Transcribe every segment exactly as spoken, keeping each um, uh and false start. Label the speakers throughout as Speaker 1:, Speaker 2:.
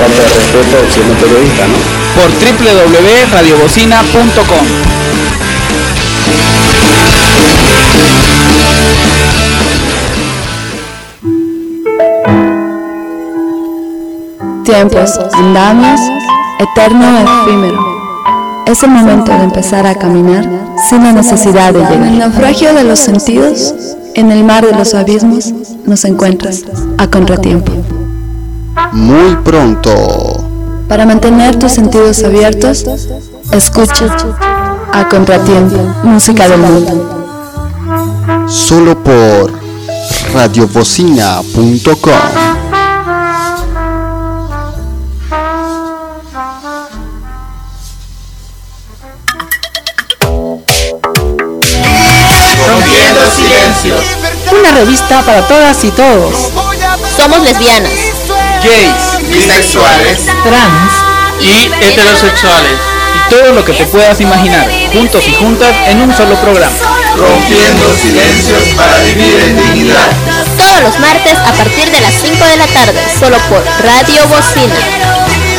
Speaker 1: falta de respeto siendo periodista, ¿no?
Speaker 2: Por doble u doble u doble u punto radio bocina punto com.
Speaker 3: Tiempos, andamios, eterno efímero. Es el momento de empezar a caminar sin la necesidad de llegar. En el naufragio de los sentidos, en el mar de los abismos, nos encuentras a contratiempo.
Speaker 4: Muy pronto.
Speaker 3: Para mantener tus sentidos abiertos, escucha a contratiempo, música del mundo.
Speaker 4: Solo por radio bocina punto com.
Speaker 2: Una revista para todas y todos.
Speaker 5: Somos lesbianas,
Speaker 2: gays,
Speaker 6: bisexuales,
Speaker 2: trans
Speaker 6: y heterosexuales.
Speaker 2: Y todo lo que te puedas imaginar, juntos y juntas en un solo programa.
Speaker 6: Rompiendo silencios para vivir en dignidad.
Speaker 5: Todos los martes a partir de las cinco de la tarde, solo por Radio Bocina.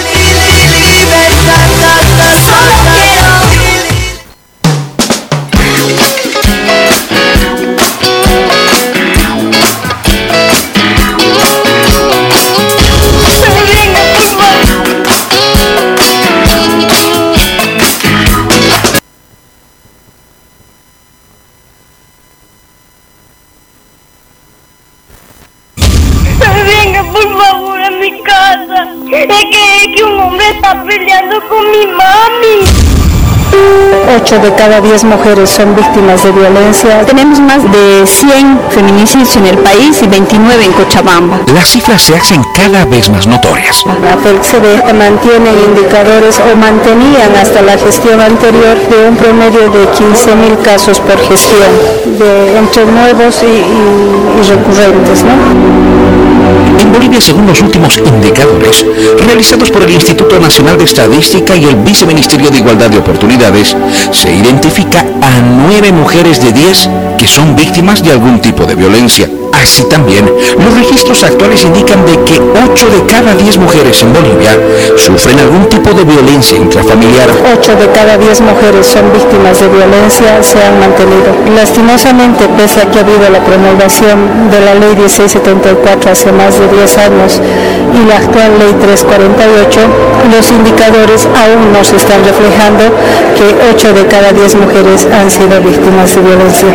Speaker 7: Es que, es que un hombre está peleando con mi mami.
Speaker 8: ocho de cada diez mujeres son víctimas de violencia. Tenemos más de cien feminicidios en el país y veintinueve en Cochabamba.
Speaker 9: Las cifras se hacen cada vez más notorias.
Speaker 8: La F E L C B mantiene indicadores o mantenían hasta la gestión anterior de un promedio de quince mil casos por gestión, de entre nuevos y, y, y recurrentes, ¿no?
Speaker 9: En Bolivia, según los últimos indicadores realizados por el Instituto Nacional de Estadística y el Viceministerio de Igualdad de Oportunidades, se identifica a nueve mujeres de diez que son víctimas de algún tipo de violencia. Así también, los registros actuales indican de que ocho de cada diez mujeres en Bolivia sufren algún tipo de violencia intrafamiliar.
Speaker 8: ocho de cada diez mujeres son víctimas de violencia, se han mantenido. Lastimosamente, pese a que ha habido la promulgación de la ley dieciséis setenta y cuatro hace más de diez años y la actual ley trescientos cuarenta y ocho, los indicadores aún no se están reflejando que ocho de cada diez mujeres han sido víctimas de violencia.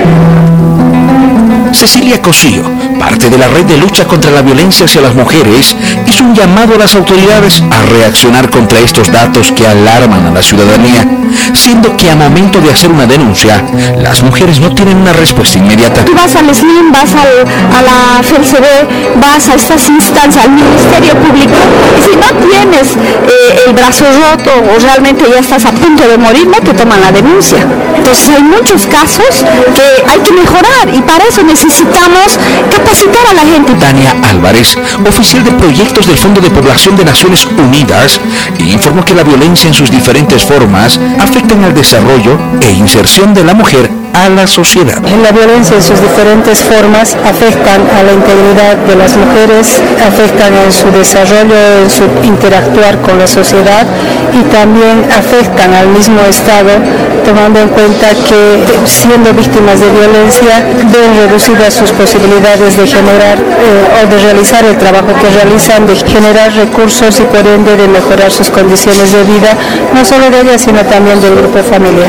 Speaker 9: Cecilia Cosío, parte de la red de lucha contra la violencia hacia las mujeres, hizo un llamado a las autoridades a reaccionar contra estos datos que alarman a la ciudadanía, siendo que a momento de hacer una denuncia, las mujeres no tienen una respuesta inmediata.
Speaker 8: Tú vas al S L I M, vas al, a la F E L C B, vas a estas instancias, al Ministerio Público, y si no tienes eh, el brazo roto o realmente ya estás a punto de morir, no te toman la denuncia. Entonces hay muchos casos que hay que mejorar y para eso necesitamos capacitar a la gente.
Speaker 9: Tania Álvarez, oficial de proyectos del Fondo de Población de Naciones Unidas, informó que la violencia en sus diferentes formas afectan al desarrollo e inserción de la mujer a la sociedad.
Speaker 8: La violencia en sus diferentes formas afectan a la integridad de las mujeres, afectan en su desarrollo, en su interactuar con la sociedad y también afectan al mismo Estado, tomando en cuenta que siendo víctimas de violencia ven reducidas sus posibilidades de generar eh, o de realizar el trabajo que realizan, de generar recursos y por ende de mejorar sus condiciones de vida, no solo de ellas sino también del grupo familiar.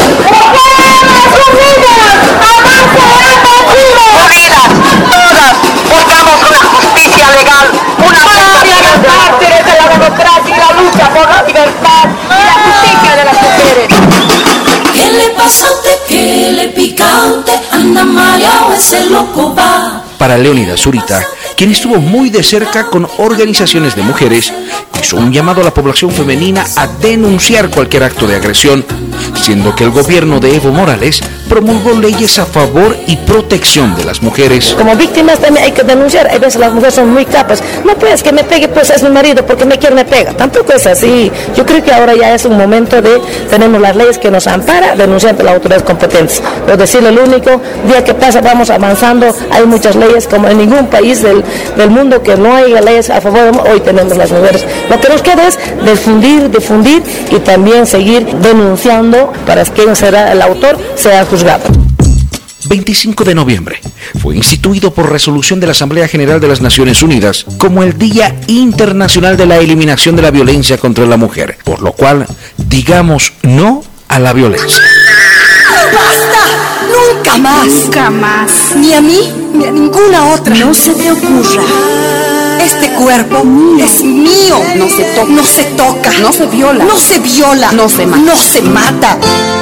Speaker 7: Por la libertad y la justicia de las mujeres.
Speaker 10: ¿Qué le pasa a usted? ¿Qué le pica a usted? Anda mareado, ese loco va.
Speaker 9: Para Leónida Zurita, quien estuvo muy de cerca con organizaciones de mujeres, hizo un llamado a la población femenina a denunciar cualquier acto de agresión, siendo que el gobierno de Evo Morales promulgó leyes a favor y protección de las mujeres.
Speaker 11: Como víctimas también hay que denunciar. A veces las mujeres son muy capas. No pues que me pegue, pues es mi marido, porque me quiere me pega. Tampoco es así. Yo creo que ahora ya es un momento de, tenemos las leyes que nos amparan, denunciar ante las autoridades competentes. Pero decirle el único, día que pasa vamos avanzando, hay muchas leyes, como en ningún país del, del mundo que no haya leyes a favor de, hoy tenemos las mujeres Lo que nos queda es difundir, difundir y también seguir denunciando para que quien será el autor sea juzgado.
Speaker 9: veinticinco de noviembre fue instituido por resolución de la Asamblea General de las Naciones Unidas como el Día Internacional de la Eliminación de la Violencia contra la Mujer, por lo cual digamos no a la violencia.
Speaker 10: ¡Basta! ¡Nunca más!
Speaker 12: Nunca más.
Speaker 10: Ni a mí, ni a ninguna otra.
Speaker 12: No se te ocurra.
Speaker 10: Este cuerpo mío. Es mío.
Speaker 12: No se toca.
Speaker 10: No se toca.
Speaker 12: No se viola.
Speaker 10: No se viola.
Speaker 12: No se mata.
Speaker 10: No se mata.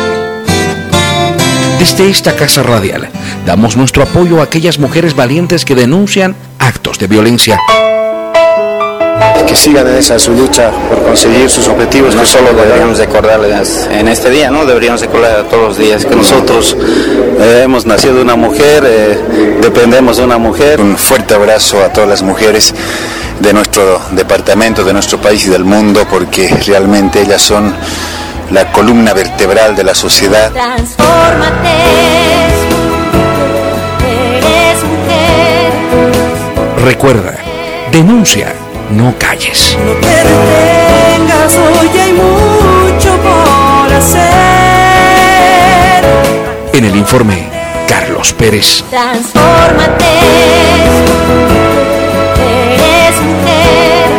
Speaker 9: Desde esta casa radial, damos nuestro apoyo a aquellas mujeres valientes que denuncian actos de violencia.
Speaker 1: Que sigan en esa su lucha por conseguir sus objetivos.
Speaker 13: No solo deberíamos recordarles en este día, ¿no? Deberíamos recordar todos los días que nosotros eh, hemos nacido de una mujer, eh, dependemos de una mujer.
Speaker 14: Un fuerte abrazo a todas las mujeres de nuestro departamento, de nuestro país y del mundo, porque realmente ellas son la columna vertebral de la sociedad.
Speaker 5: Transfórmate, eres mujer.
Speaker 9: Recuerda, denuncia, no calles.
Speaker 10: No te detengas, hoy hay mucho por hacer.
Speaker 9: En el informe, Carlos Pérez.
Speaker 5: Transfórmate, eres mujer.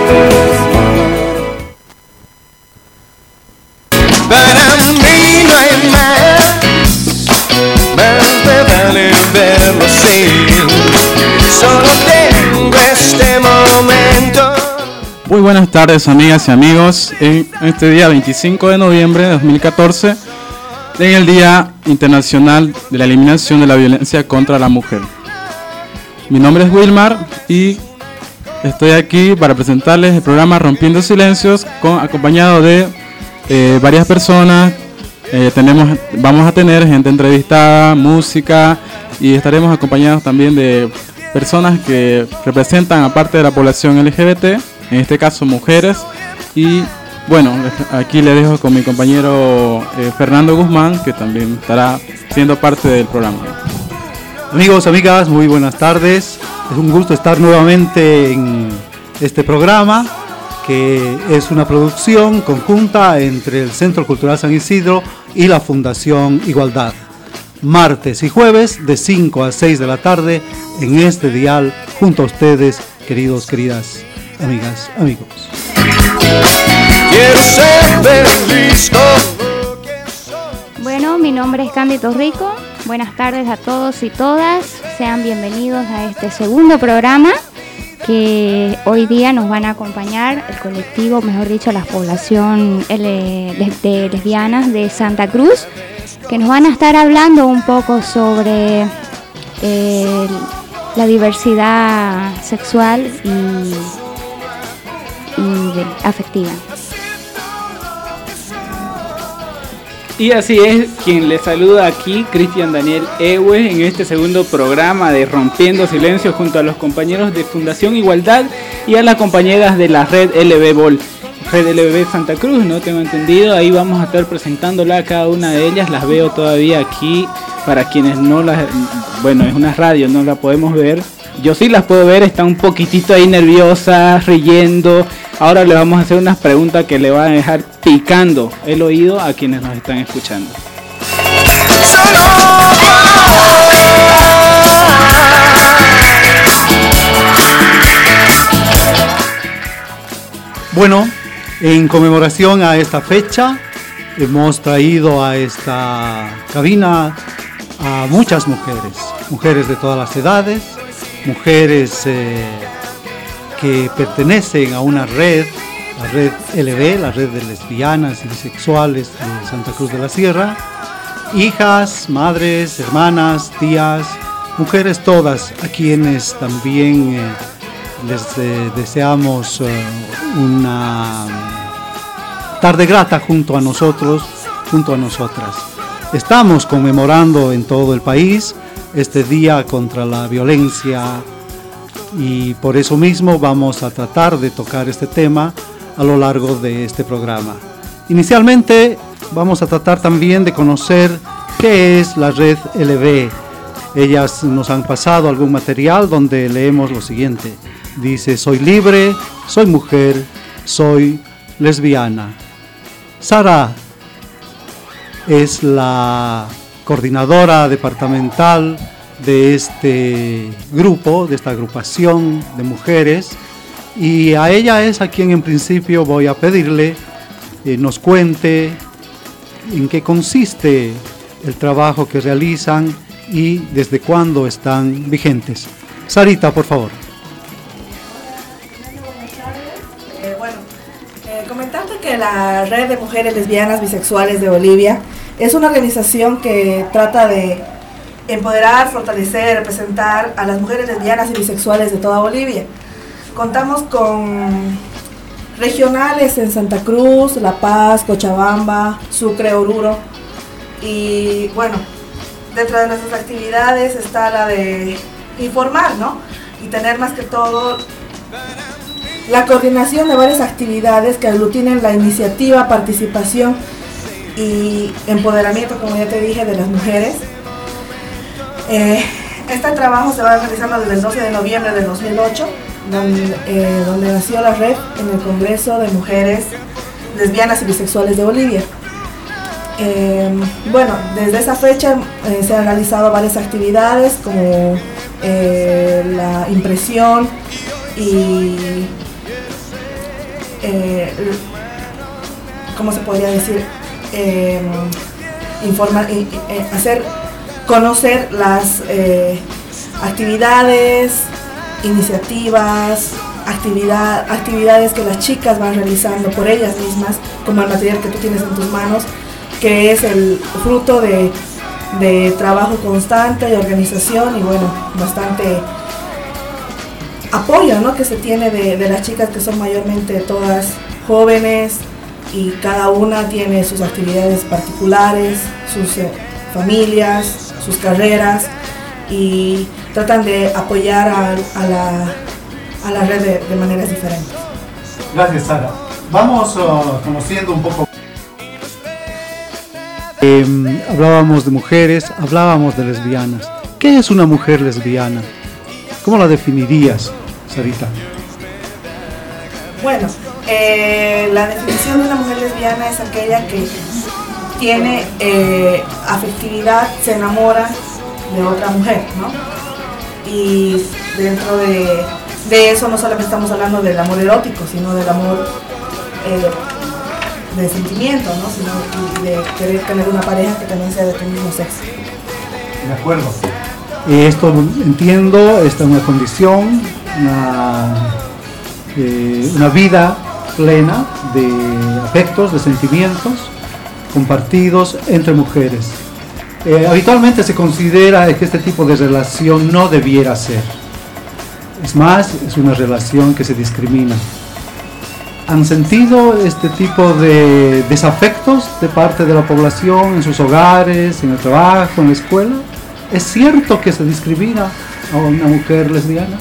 Speaker 6: Para mí no hay más, más me vale verlo así. Solo tengo este momento.
Speaker 2: Muy buenas tardes, amigas y amigos. En este día veinticinco de noviembre de dos mil catorce, en el Día Internacional de la Eliminación de la Violencia contra la Mujer. Mi nombre es Wilmar y estoy aquí para presentarles el programa Rompiendo Silencios, con, acompañado de eh, varias personas. Eh, tenemos, vamos a tener gente entrevistada, música, y estaremos acompañados también de personas que representan a parte de la población L G B T, en este caso mujeres. Y bueno, aquí le dejo con mi compañero eh, Fernando Guzmán, que también estará siendo parte del programa.
Speaker 15: Amigos, amigas, muy buenas tardes. Es un gusto estar nuevamente en este programa, que es una producción conjunta entre el Centro Cultural San Isidro y la Fundación Igualdad. Martes y jueves de cinco a seis de la tarde en este dial, junto a ustedes, queridos, queridas amigas, amigos.
Speaker 6: Quiero ser feliz.
Speaker 16: Bueno, mi nombre es Cándido Rico. Buenas tardes a todos y todas. Sean bienvenidos a este segundo programa que hoy día nos van a acompañar el colectivo, mejor dicho, la población de lesbianas de Santa Cruz, que nos van a estar hablando un poco sobre eh, la diversidad sexual y, y de, afectiva.
Speaker 2: Y así es, quien les saluda aquí, Cristian Daniel Ewe, en este segundo programa de Rompiendo Silencio, junto a los compañeros de Fundación Igualdad y a las compañeras de la Red L B Bol, Red L B Santa Cruz, no tengo entendido. Ahí vamos a estar presentándola a cada una de ellas. Las veo todavía aquí, para quienes no las, bueno, es una radio, no la podemos ver. Yo sí las puedo ver, está un poquitito ahí nerviosa, riendo. Ahora le vamos a hacer unas preguntas que le van a dejar picando el oído a quienes nos están escuchando.
Speaker 15: Bueno, en conmemoración a esta fecha, hemos traído a esta cabina a muchas mujeres, mujeres de todas las edades, mujeres eh, que pertenecen a una red, la red L B, la red de lesbianas y bisexuales de Santa Cruz de la Sierra, hijas, madres, hermanas, tías, mujeres todas, a quienes también eh, les eh, deseamos eh, una tarde grata junto a nosotros, junto a nosotras. Estamos conmemorando en todo el país este día contra la violencia y por eso mismo vamos a tratar de tocar este tema a lo largo de este programa. Inicialmente vamos a tratar también de conocer qué es la red L B. Ellas nos han pasado algún material donde leemos lo siguiente. Dice: soy libre, soy mujer, soy lesbiana. Sara es la coordinadora departamental de este grupo, de esta agrupación de mujeres, y a ella es a quien en principio voy a pedirle eh, nos cuente en qué consiste el trabajo que realizan y desde cuándo están vigentes. Sarita, por favor.
Speaker 17: Eh, bueno, eh, comentando que la Red de Mujeres Lesbianas Bisexuales de Bolivia es una organización que trata de empoderar, fortalecer, representar a las mujeres lesbianas y bisexuales de toda Bolivia. Contamos con regionales en Santa Cruz, La Paz, Cochabamba, Sucre, Oruro. Y bueno, dentro de nuestras actividades está la de informar, ¿no? Y tener más que todo la coordinación de varias actividades que aglutinen la iniciativa, participación y empoderamiento, como ya te dije, de las mujeres. Eh, este trabajo se va realizando desde el doce de noviembre del dos mil ocho, donde, eh, donde nació la red en el Congreso de Mujeres Lesbianas y Bisexuales de Bolivia. Eh, bueno, desde esa fecha eh, se han realizado varias actividades como eh, la impresión y eh, ¿cómo se podría decir? Eh, informar, eh, eh, hacer conocer las eh, actividades, iniciativas, actividad, actividades que las chicas van realizando por ellas mismas, como el material que tú tienes en tus manos, que es el fruto de, de trabajo constante, de organización y bueno, bastante apoyo, ¿no?, que se tiene de, de las chicas, que son mayormente todas jóvenes y cada una tiene sus actividades particulares, sus eh, familias, sus carreras, y tratan de apoyar a, a, la, a la red de, de maneras diferentes.
Speaker 15: Gracias, Sara. Vamos uh, conociendo un poco. Eh, hablábamos de mujeres, hablábamos de lesbianas. ¿Qué es una mujer lesbiana? ¿Cómo la definirías, Sarita?
Speaker 17: Bueno, eh, la definición de una mujer lesbiana es aquella que tiene eh, afectividad, se enamora de otra mujer, ¿no? Y dentro de, de eso no solamente estamos hablando del amor erótico, sino del amor eh, de sentimiento, ¿no?, sino de querer tener una pareja que también sea de tu mismo sexo.
Speaker 15: De acuerdo. Eh, esto entiendo, esta es una condición, una, eh, una vida plena de afectos, de sentimientos compartidos entre mujeres. Eh, habitualmente se considera que este tipo de relación no debiera ser. Es más, es una relación que se discrimina. ¿Han sentido este tipo de desafectos de parte de la población en sus hogares, en el trabajo, en la escuela? ¿Es cierto que se discrimina a una mujer lesbiana?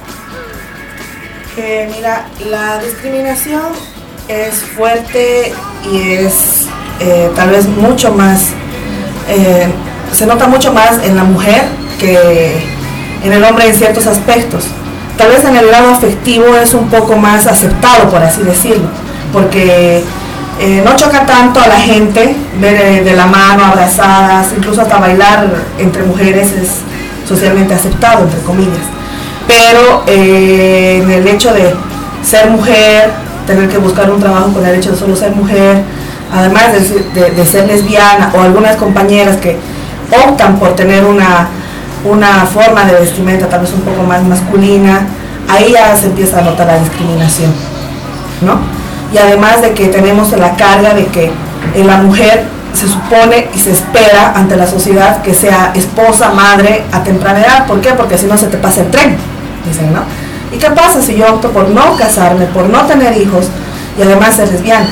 Speaker 17: Eh, mira, la discriminación es fuerte y es eh, tal vez mucho más, eh, se nota mucho más en la mujer que en el hombre en ciertos aspectos. Tal vez en el lado afectivo es un poco más aceptado, por así decirlo, porque eh, no choca tanto a la gente ver eh, de la mano, abrazadas, incluso hasta bailar entre mujeres es socialmente aceptado, entre comillas. Pero eh, en el hecho de ser mujer, tener que buscar un trabajo con el hecho de solo ser mujer, además de, de, de ser lesbiana, o algunas compañeras que optan por tener una, una forma de vestimenta tal vez un poco más masculina, ahí ya se empieza a notar la discriminación, ¿no? Y además de que tenemos la carga de que eh, la mujer se supone y se espera ante la sociedad que sea esposa, madre a temprana edad. ¿Por qué? Porque si no se te pasa el tren, dicen, ¿no? ¿Y qué pasa si yo opto por no casarme, por no tener hijos y además ser lesbiana?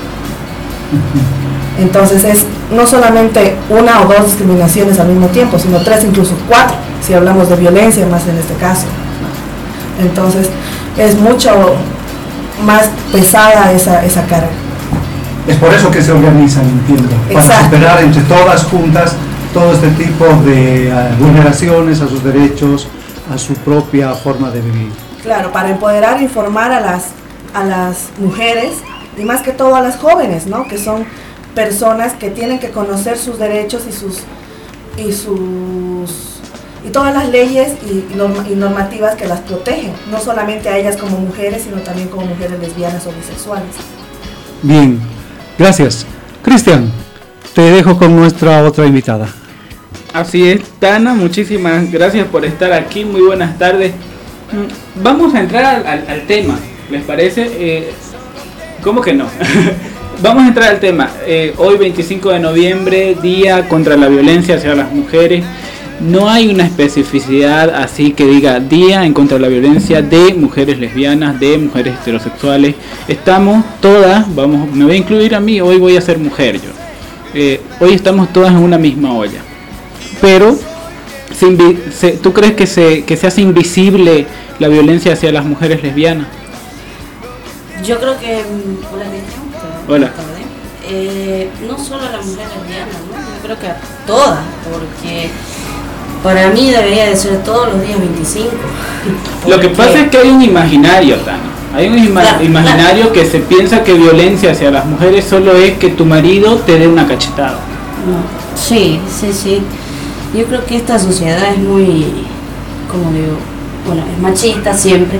Speaker 17: Entonces es no solamente una o dos discriminaciones al mismo tiempo, sino tres, incluso cuatro, si hablamos de violencia más en este caso. Entonces es mucho más pesada esa, esa carga.
Speaker 15: Es por eso que se organizan, entiendo, para Exacto. superar entre todas juntas todo este tipo de uh, vulneraciones a sus derechos, a su propia forma de vivir.
Speaker 17: Claro, para empoderar e informar a las a las mujeres y más que todo a las jóvenes, ¿no? Que son personas que tienen que conocer sus derechos y sus y sus y todas las leyes y, norm, y normativas que las protegen, no solamente a ellas como mujeres, sino también como mujeres lesbianas o bisexuales.
Speaker 15: Bien, gracias. Cristian, te dejo con nuestra otra invitada.
Speaker 18: Así es, Tana, muchísimas gracias por estar aquí, muy buenas tardes. Vamos a entrar al, al, al tema, ¿les parece? Eh, ¿Cómo que no? Vamos a entrar al tema. Eh, hoy veinticinco de noviembre, Día contra la Violencia hacia las Mujeres. No hay una especificidad así que diga Día en contra de la violencia de mujeres lesbianas, de mujeres heterosexuales. Estamos todas, vamos, me voy a incluir a mí, hoy voy a ser mujer yo. Eh, hoy estamos todas en una misma olla. Pero, se, se, ¿tú crees que se, que se hace invisible la violencia hacia las mujeres lesbianas?
Speaker 19: Yo creo que... Hola,
Speaker 18: Hola.
Speaker 19: Eh, no solo a las mujeres lesbianas, ¿no? Yo creo que a todas, porque... Para mí debería de ser todos los días veinticinco.
Speaker 18: Lo que pasa es que hay un imaginario, Tana. Hay un ima claro, imaginario claro. que se piensa que violencia hacia las mujeres solo es que tu marido te dé una cachetada.
Speaker 19: No. Sí, sí, sí. Yo creo que esta sociedad es muy, como digo, bueno, es machista siempre.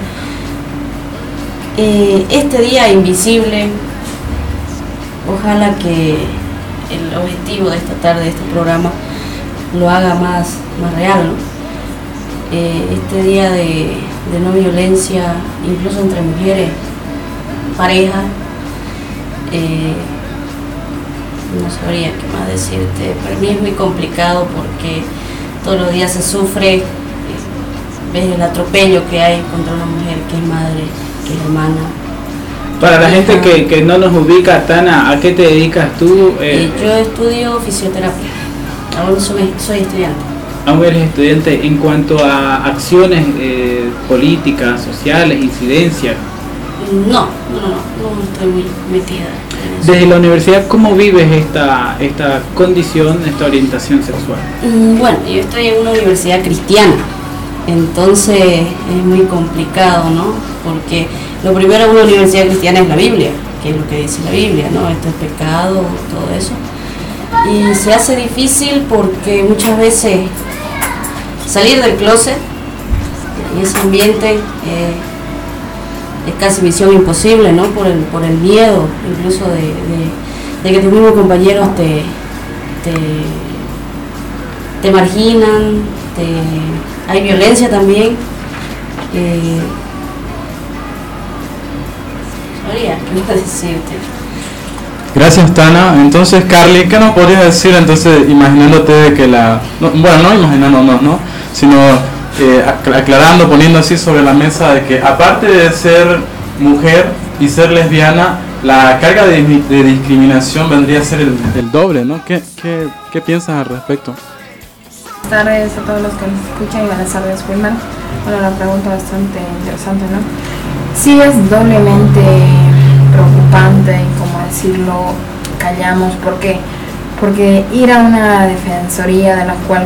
Speaker 19: Eh, este día invisible, ojalá que el objetivo de esta tarde, de este programa, lo haga más, más real, ¿no? Eh, este día de, de no violencia, incluso entre mujeres, pareja, eh, no sabría qué más decirte. Para mí es muy complicado porque todos los días se sufre, eh, ves el atropello que hay contra una mujer que es madre, que es hermana.
Speaker 18: Para la gente que, que no nos ubica, Tana, ¿a qué te dedicas tú?
Speaker 19: Eh, yo estudio fisioterapia. Aún soy, soy estudiante.
Speaker 18: Aún eres estudiante. En cuanto a acciones eh, políticas, sociales, incidencias.
Speaker 19: No, no, no, no estoy muy metida en eso.
Speaker 18: Desde la universidad, ¿cómo vives esta, esta condición, esta orientación sexual?
Speaker 19: Bueno, yo estoy en una universidad cristiana, entonces es muy complicado, ¿no? Porque lo primero en una universidad cristiana es la Biblia, que es lo que dice la Biblia, ¿no? Esto es pecado, todo eso. Y se hace difícil porque muchas veces salir del closet y ese ambiente eh, es casi misión imposible, ¿no? Por el, por el miedo incluso de, de, de que tus mismos compañeros te, te, te marginan, te, hay violencia también. Eh, sabría qué más decirte.
Speaker 2: Gracias, Tana. Entonces, Carly, ¿qué nos podrías decir entonces, imaginándote de que la... No, bueno, no imaginándonos, ¿no? Sino eh, aclarando, poniendo así sobre la mesa de que aparte de ser mujer y ser lesbiana, la carga de, de discriminación vendría a ser el, el doble, ¿no? ¿Qué, qué, ¿Qué piensas al respecto?
Speaker 20: Buenas tardes a todos los que nos escuchan y buenas tardes, Wilman. Bueno, la pregunta bastante interesante, ¿no? Sí es doblemente preocupante y, como decirlo, callamos. ¿Por qué? Porque ir a una defensoría de la cual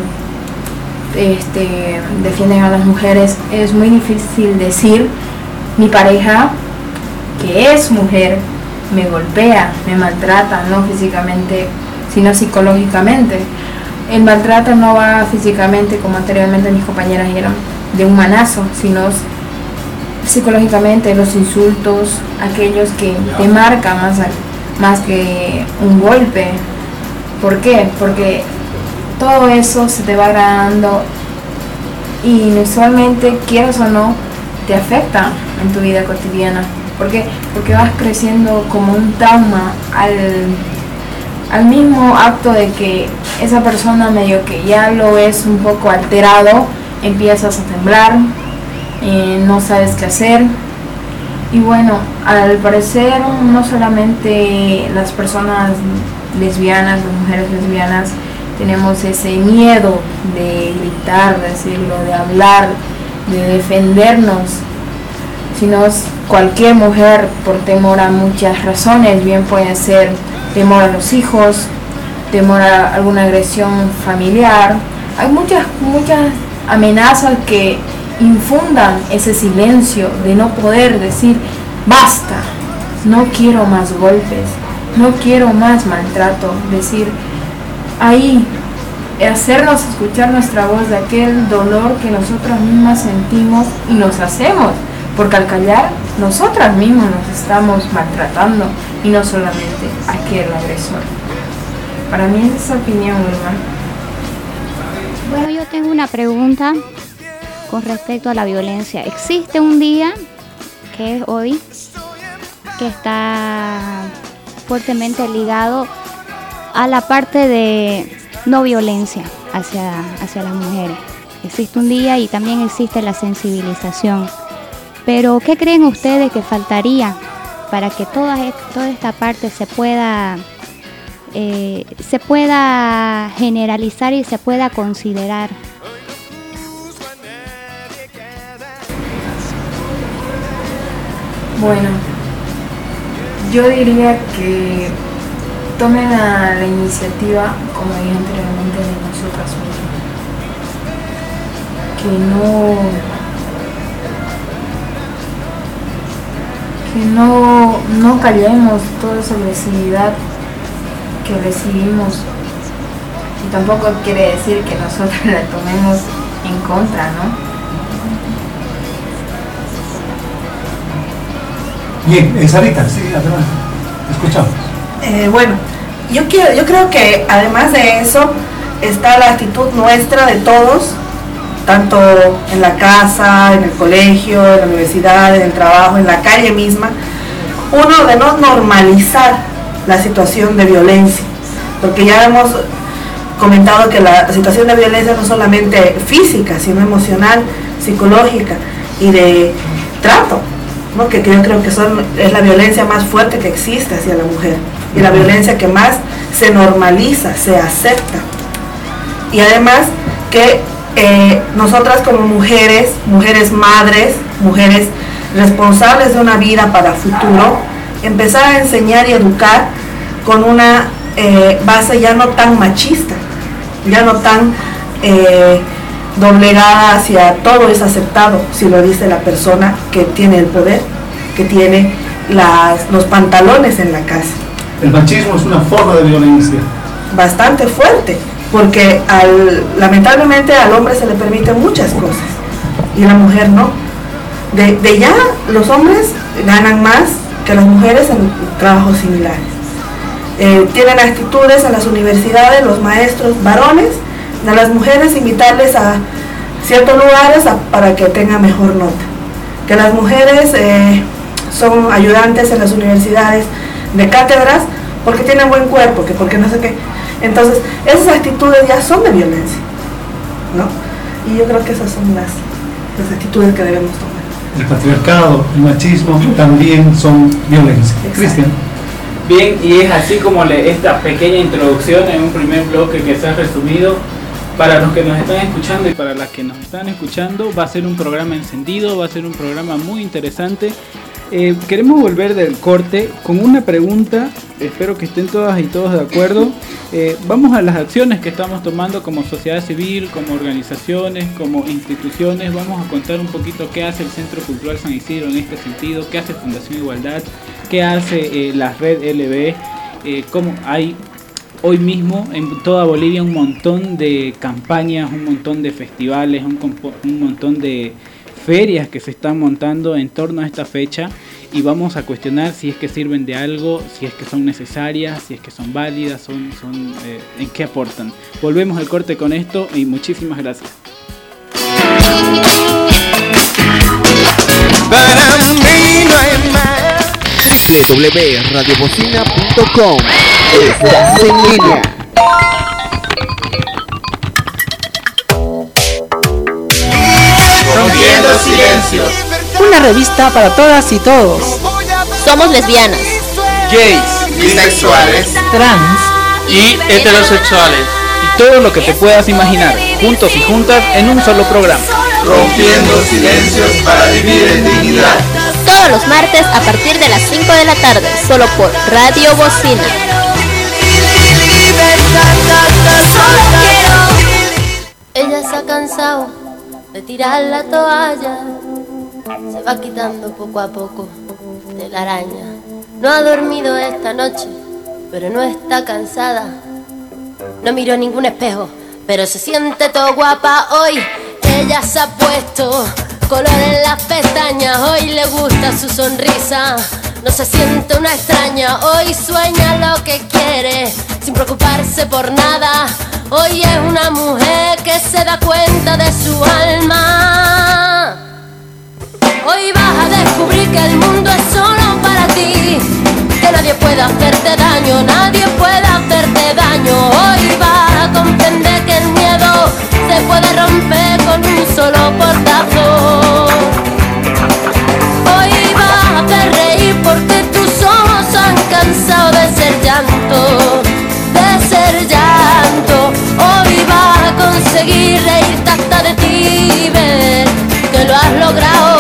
Speaker 20: este, defienden a las mujeres es muy difícil decir: mi pareja, que es mujer, me golpea, me maltrata, no físicamente, sino psicológicamente. El maltrato no va físicamente, como anteriormente mis compañeras dijeron, de un manazo, sino psicológicamente, los insultos, aquellos que te marcan más, más que un golpe. ¿Por qué? Porque todo eso se te va agravando y usualmente, quieras o no, te afecta en tu vida cotidiana. ¿Por qué? Porque vas creciendo como un trauma al, al mismo acto de que esa persona medio que ya lo ves un poco alterado, empiezas a temblar, eh, no sabes qué hacer. Y bueno, al parecer no solamente las personas lesbianas, las mujeres lesbianas, tenemos ese miedo de gritar, de decirlo, de hablar, de defendernos, sino cualquier mujer, por temor a muchas razones. Bien puede ser temor a los hijos, temor a alguna agresión familiar. Hay muchas, muchas amenazas que infundan ese silencio de no poder decir basta, no quiero más golpes, no quiero más maltrato, decir, ahí, hacernos escuchar nuestra voz de aquel dolor que nosotras mismas sentimos y nos hacemos, porque al callar, nosotras mismas nos estamos maltratando y no solamente aquel agresor. Para mí es esa opinión, hermano.
Speaker 16: Bueno, yo tengo una pregunta con respecto a la violencia. ¿Existe un día, que es hoy, que está fuertemente ligado a la parte de no violencia hacia, hacia las mujeres? Existe un día y también existe la sensibilización. Pero, ¿qué creen ustedes que faltaría para que toda, toda esta parte se pueda, eh, se pueda generalizar y se pueda considerar?
Speaker 20: Bueno, yo diría que tomen la, la iniciativa, como dije anteriormente, de nosotras mismas. Que no... que no, no callemos toda esa agresividad que recibimos, y tampoco quiere decir que nosotros la tomemos en contra, ¿no?
Speaker 15: Bien, Sarita, sí, adelante, escuchamos.
Speaker 17: Eh, bueno, yo, quiero, yo creo que además de eso está la actitud nuestra de todos, tanto en la casa, en el colegio, en la universidad, en el trabajo, en la calle misma, uno de no normalizar la situación de violencia, porque ya hemos comentado que la situación de violencia no solamente física, sino emocional, psicológica y de trato, ¿no? que, que yo creo que son, es la violencia más fuerte que existe hacia la mujer y la violencia que más se normaliza, se acepta. Y además que Eh, nosotras como mujeres, mujeres madres, mujeres responsables de una vida para futuro, empezar a enseñar y educar con una eh, base ya no tan machista, ya no tan eh, doblegada hacia todo es aceptado, si lo dice la persona que tiene el poder, que tiene las, los pantalones en la casa.
Speaker 15: El machismo es una forma de violencia
Speaker 17: bastante fuerte, porque al, lamentablemente al hombre se le permiten muchas cosas y la mujer no. De, de ya los hombres ganan más que las mujeres en trabajos similares. Eh, tienen actitudes en las universidades, los maestros varones, a las mujeres invitarles a ciertos lugares a, para que tengan mejor nota. Que las mujeres eh, son ayudantes en las universidades de cátedras porque tienen buen cuerpo, que porque no sé qué. Entonces, esas actitudes ya son de violencia, ¿no? Y yo creo que esas son las, las actitudes que debemos tomar.
Speaker 15: El patriarcado, el machismo también son violencia. Cristian.
Speaker 18: Bien, y es así como le, esta pequeña introducción en un primer bloque que se ha resumido. Para los que nos están escuchando y para las que nos están escuchando, va a ser un programa encendido, va a ser un programa muy interesante. Eh, queremos volver del corte con una pregunta, espero que estén todas y todos de acuerdo. Eh, vamos a las acciones que estamos tomando como sociedad civil, como organizaciones, como instituciones. Vamos a contar un poquito qué hace el Centro Cultural San Isidro en este sentido, qué hace Fundación Igualdad, qué hace eh, la Red L B, eh, cómo hay hoy mismo en toda Bolivia un montón de campañas, un montón de festivales, un, un montón de ferias que se están montando en torno a esta fecha, y vamos a cuestionar si es que sirven de algo, si es que son necesarias, si es que son válidas, son, son eh, en qué aportan. Volvemos al corte con esto y muchísimas gracias.
Speaker 4: doble u doble u doble u punto radio bocina punto com. Estás en línea.
Speaker 6: Rompiendo silencios.
Speaker 21: Una revista para todas y todos.
Speaker 5: Somos lesbianas,
Speaker 6: Gays, bisexuales,
Speaker 21: Trans
Speaker 18: y heterosexuales. Y todo lo que te puedas imaginar, juntos y juntas en un solo programa.
Speaker 6: rompiendo silencios para vivir en dignidad.
Speaker 5: Todos los martes a partir de las cinco de la tarde, solo por Radio Bocina.
Speaker 10: Ella se ha cansado de tirar la toalla, se va quitando poco a poco
Speaker 3: telaraña. No ha dormido esta noche, pero no está cansada. No miró ningún espejo, pero se siente todo guapa hoy. Ella se ha puesto color en las pestañas, hoy le gusta su sonrisa. No se siente una extraña, hoy sueña lo que quiere, sin preocuparse por nada. Hoy es una mujer que se da cuenta de su alma. Hoy vas a descubrir que el mundo es solo para ti, que nadie puede hacerte daño, nadie puede hacerte daño. Hoy vas a comprender que el miedo se puede romper con un solo portazo. Hoy vas a hacer reír porque tus ojos han cansado de ser llanto, de ser llanto. Hoy vas a conseguir reírte hasta de ti, ver que lo has logrado.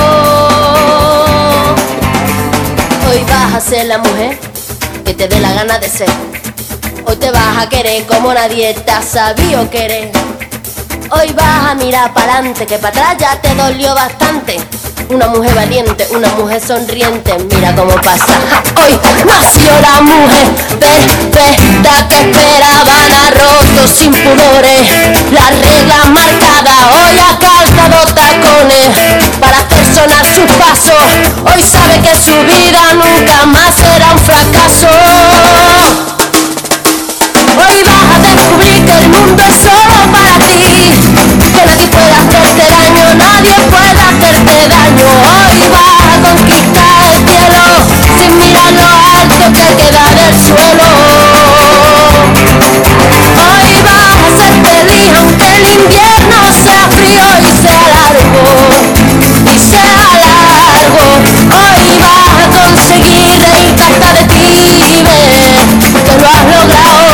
Speaker 3: Hoy vas a ser la mujer que te dé la gana de ser. Hoy te vas a querer como nadie te ha sabido querer. Hoy vas a mirar para adelante, que para atrás ya te dolió bastante. Una mujer valiente, una mujer sonriente, mira cómo pasa. Hoy nació la mujer perfecta que esperaban, ha roto sin pudores las reglas marcadas. Hoy ha calzado tacones para hacer sonar sus pasos. Hoy sabe que su vida nunca más será un fracaso. Hoy vas a descubrir que el mundo es solo para ti, que nadie puede hacerte daño, nadie puede hacerte daño. Hoy vas a conquistar el cielo sin mirar lo alto que queda del suelo. Hoy vas a ser feliz aunque el invierno sea frío y sea largo, y sea largo. Hoy vas a conseguir reírte hasta de ti, ver que lo has logrado.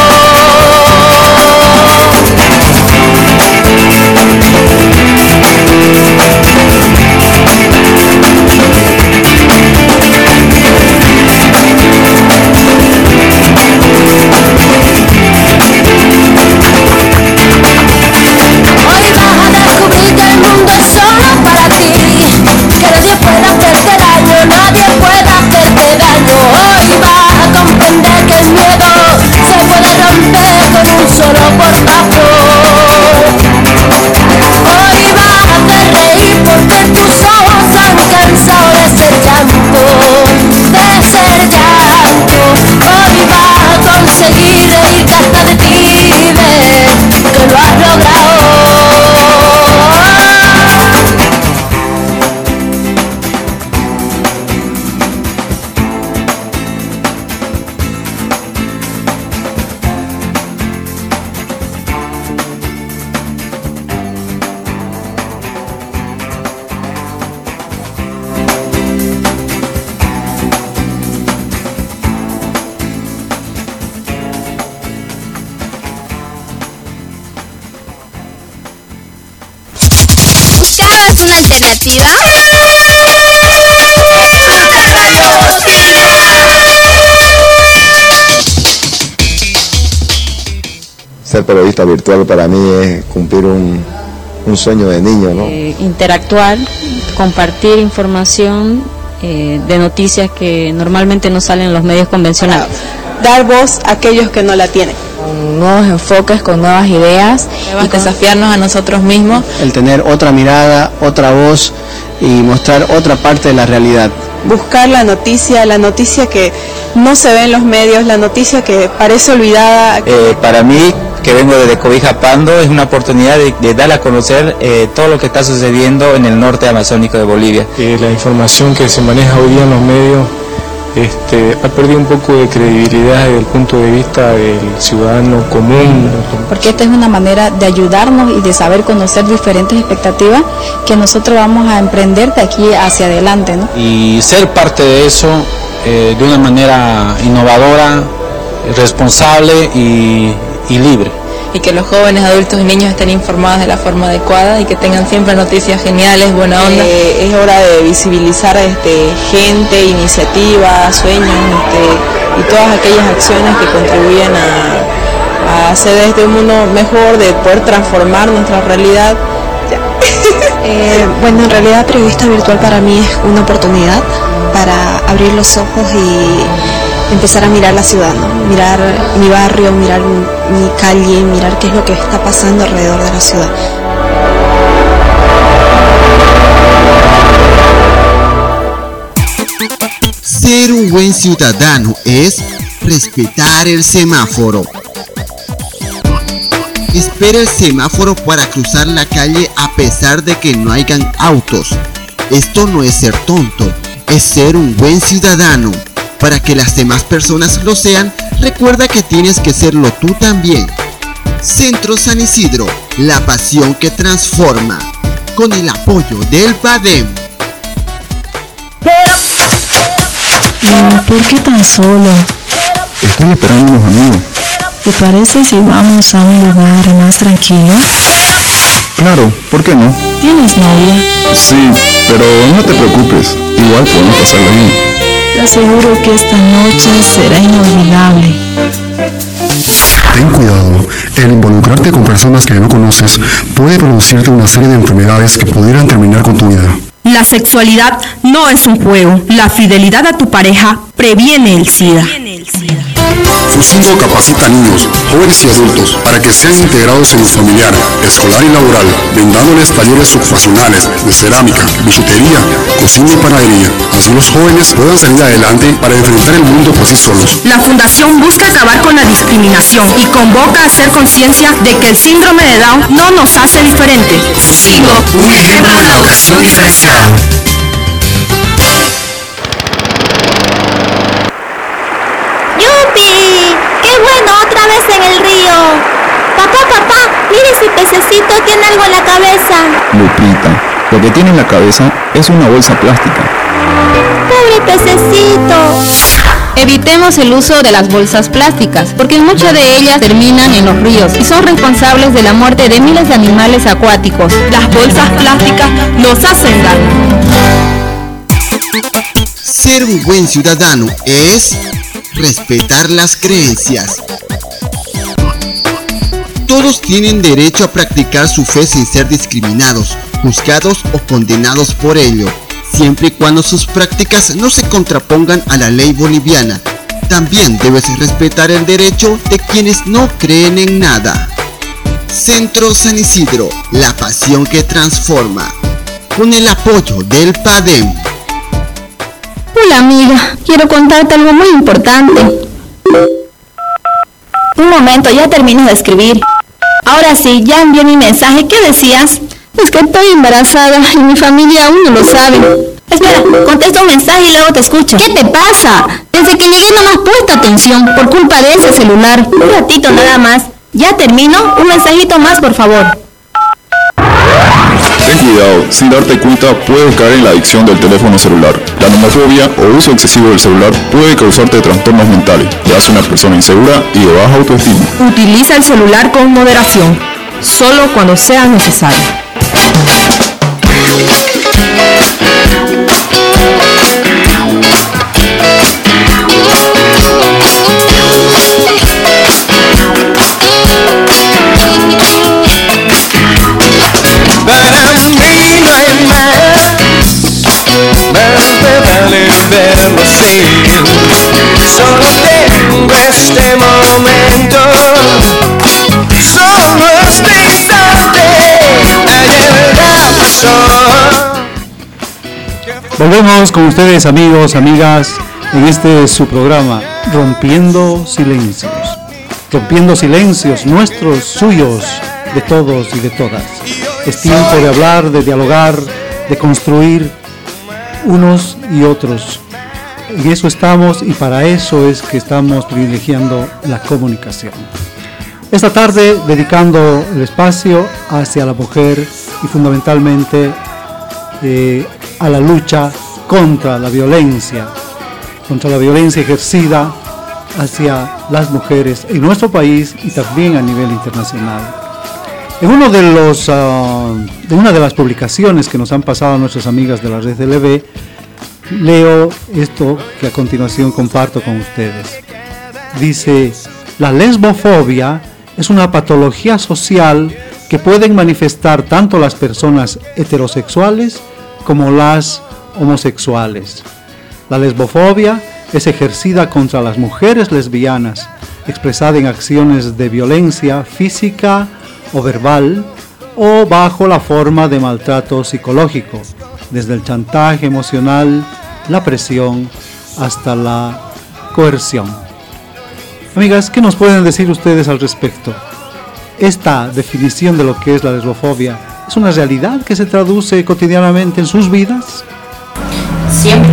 Speaker 5: Una alternativa.
Speaker 1: Ser periodista virtual para mí es cumplir un, un sueño de niño, ¿no?
Speaker 22: Eh, interactuar, compartir información eh, de noticias que normalmente no salen en los medios convencionales.
Speaker 23: Dar voz a aquellos que no la tienen.
Speaker 22: Con nuevos enfoques, con nuevas ideas y desafiarnos a nosotros mismos.
Speaker 24: El tener otra mirada, otra voz y mostrar otra parte de la realidad.
Speaker 23: Buscar la noticia, la noticia que no se ve en los medios, la noticia que parece olvidada.
Speaker 25: Eh, para mí, que vengo desde Cobija Pando, es una oportunidad de, de dar a conocer eh, todo lo que está sucediendo en el norte amazónico de Bolivia.
Speaker 26: Eh, la información que se maneja hoy día en los medios Este, ha perdido un poco de credibilidad desde el punto de vista del ciudadano común.
Speaker 22: Porque esta es una manera de ayudarnos y de saber conocer diferentes expectativas que nosotros vamos a emprender de aquí hacia adelante, ¿no?
Speaker 25: Y ser parte de eso eh, de una manera innovadora, responsable y, y libre.
Speaker 22: Y que los jóvenes, adultos y niños estén informados de la forma adecuada y que tengan siempre noticias geniales, buena onda.
Speaker 23: Eh, es hora de visibilizar este, gente, iniciativas, sueños este, y todas aquellas acciones que contribuyen a, a hacer de este un mundo mejor, de poder transformar nuestra realidad.
Speaker 22: eh, bueno, en realidad periodista virtual para mí es una oportunidad
Speaker 23: para abrir los ojos y empezar a mirar la ciudad, ¿no? Mirar mi barrio, mirar mi calle, mirar qué es lo que está pasando alrededor de la ciudad.
Speaker 7: Ser un buen ciudadano es respetar el semáforo. Espera el semáforo para cruzar la calle a pesar de que no hayan autos. Esto no es ser tonto, es ser un buen ciudadano. Para que las demás personas lo sean, recuerda que tienes que serlo tú también. Centro San Isidro, la pasión que transforma. Con el apoyo del PADEM.
Speaker 23: ¿Por qué tan solo?
Speaker 26: Estoy esperando a unos amigos.
Speaker 23: ¿Te parece si vamos a un lugar más tranquilo?
Speaker 26: Claro, ¿por qué no?
Speaker 23: ¿Tienes novia?
Speaker 26: Sí, pero no te preocupes, igual podemos pasarla bien.
Speaker 23: Te aseguro que esta noche será inolvidable.
Speaker 8: Ten cuidado, el involucrarte con personas que no conoces puede producirte una serie de enfermedades que pudieran terminar con tu vida.
Speaker 11: La sexualidad no es un juego. La fidelidad a tu pareja previene el SIDA.
Speaker 8: Fusindo capacita a niños, jóvenes y adultos para que sean integrados en lo familiar, escolar y laboral, brindándoles talleres ocupacionales de cerámica, bisutería, cocina y panadería. Así los jóvenes puedan salir adelante para enfrentar el mundo por sí solos.
Speaker 11: La Fundación busca acabar con la discriminación y convoca a hacer conciencia de que el síndrome de Down no nos hace diferente.
Speaker 10: Fusindo, un ejemplo de la educación diferenciada.
Speaker 5: ¡Yupi! ¡Qué bueno! ¡Otra vez en el río! Papá, papá, mire ese pececito, tiene algo en la cabeza.
Speaker 26: Lupita, lo que tiene en la cabeza es una bolsa plástica.
Speaker 5: ¡Pobre pececito!
Speaker 12: Evitemos el uso de las bolsas plásticas, porque muchas de ellas terminan en los ríos y son responsables de la muerte de miles de animales acuáticos.
Speaker 11: Las bolsas plásticas nos hacen daño.
Speaker 7: Ser un buen ciudadano es respetar las creencias. Todos tienen derecho a practicar su fe sin ser discriminados, juzgados o condenados por ello, siempre y cuando sus prácticas no se contrapongan a la ley boliviana. También debes respetar el derecho de quienes no creen en nada. Centro San Isidro, la pasión que transforma. Con el apoyo del PADEM.
Speaker 12: Hola amiga, quiero contarte algo muy importante.
Speaker 5: Un momento, ya termino de escribir. Ahora sí, ya envié mi mensaje. ¿Qué decías?
Speaker 12: Es que estoy embarazada y mi familia aún no lo sabe.
Speaker 5: Espera, contesto un mensaje y luego te escucho.
Speaker 12: ¿Qué te pasa? Desde que llegué no me has puesto atención por culpa de ese celular.
Speaker 5: Un ratito nada más. Ya termino. Un mensajito más, por favor.
Speaker 26: Ten cuidado, sin darte cuenta puedes caer en la adicción del teléfono celular. La nomofobia o uso excesivo del celular puede causarte trastornos mentales, te hace una persona insegura y de baja autoestima.
Speaker 11: Utiliza el celular con moderación, solo cuando sea necesario.
Speaker 10: Para mí no hay más, más me vale verlo así. Solo tengo este momento, solo este instante, ayer ya pasó.
Speaker 15: Volvemos con ustedes, amigos, amigas, en este su programa, Rompiendo Silencios. Rompiendo silencios nuestros, suyos, de todos y de todas. Es tiempo de hablar, de dialogar, de construir unos y otros. En eso estamos y para eso es que estamos privilegiando la comunicación. Esta tarde dedicando el espacio hacia la mujer y fundamentalmente eh, a la lucha contra la violencia, contra la violencia ejercida hacia las mujeres en nuestro país y también a nivel internacional. En uno de los, uh, de una de las publicaciones que nos han pasado nuestras amigas de la red L B, leo esto que a continuación comparto con ustedes. Dice: la lesbofobia es una patología social que pueden manifestar tanto las personas heterosexuales como las homosexuales. La lesbofobia es ejercida contra las mujeres lesbianas, expresada en acciones de violencia física o verbal o bajo la forma de maltrato psicológico, desde el chantaje emocional, la presión, hasta la coerción. Amigas, ¿qué nos pueden decir ustedes al respecto? Esta definición de lo que es la lesbofobia, ¿es una realidad que se traduce cotidianamente en sus vidas?
Speaker 2: Siempre.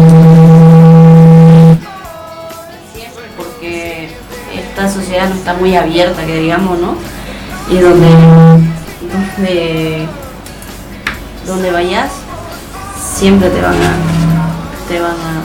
Speaker 2: Siempre, porque esta sociedad no está muy abierta, que digamos, ¿no? Y donde, donde, donde vayas, siempre te van a, te van a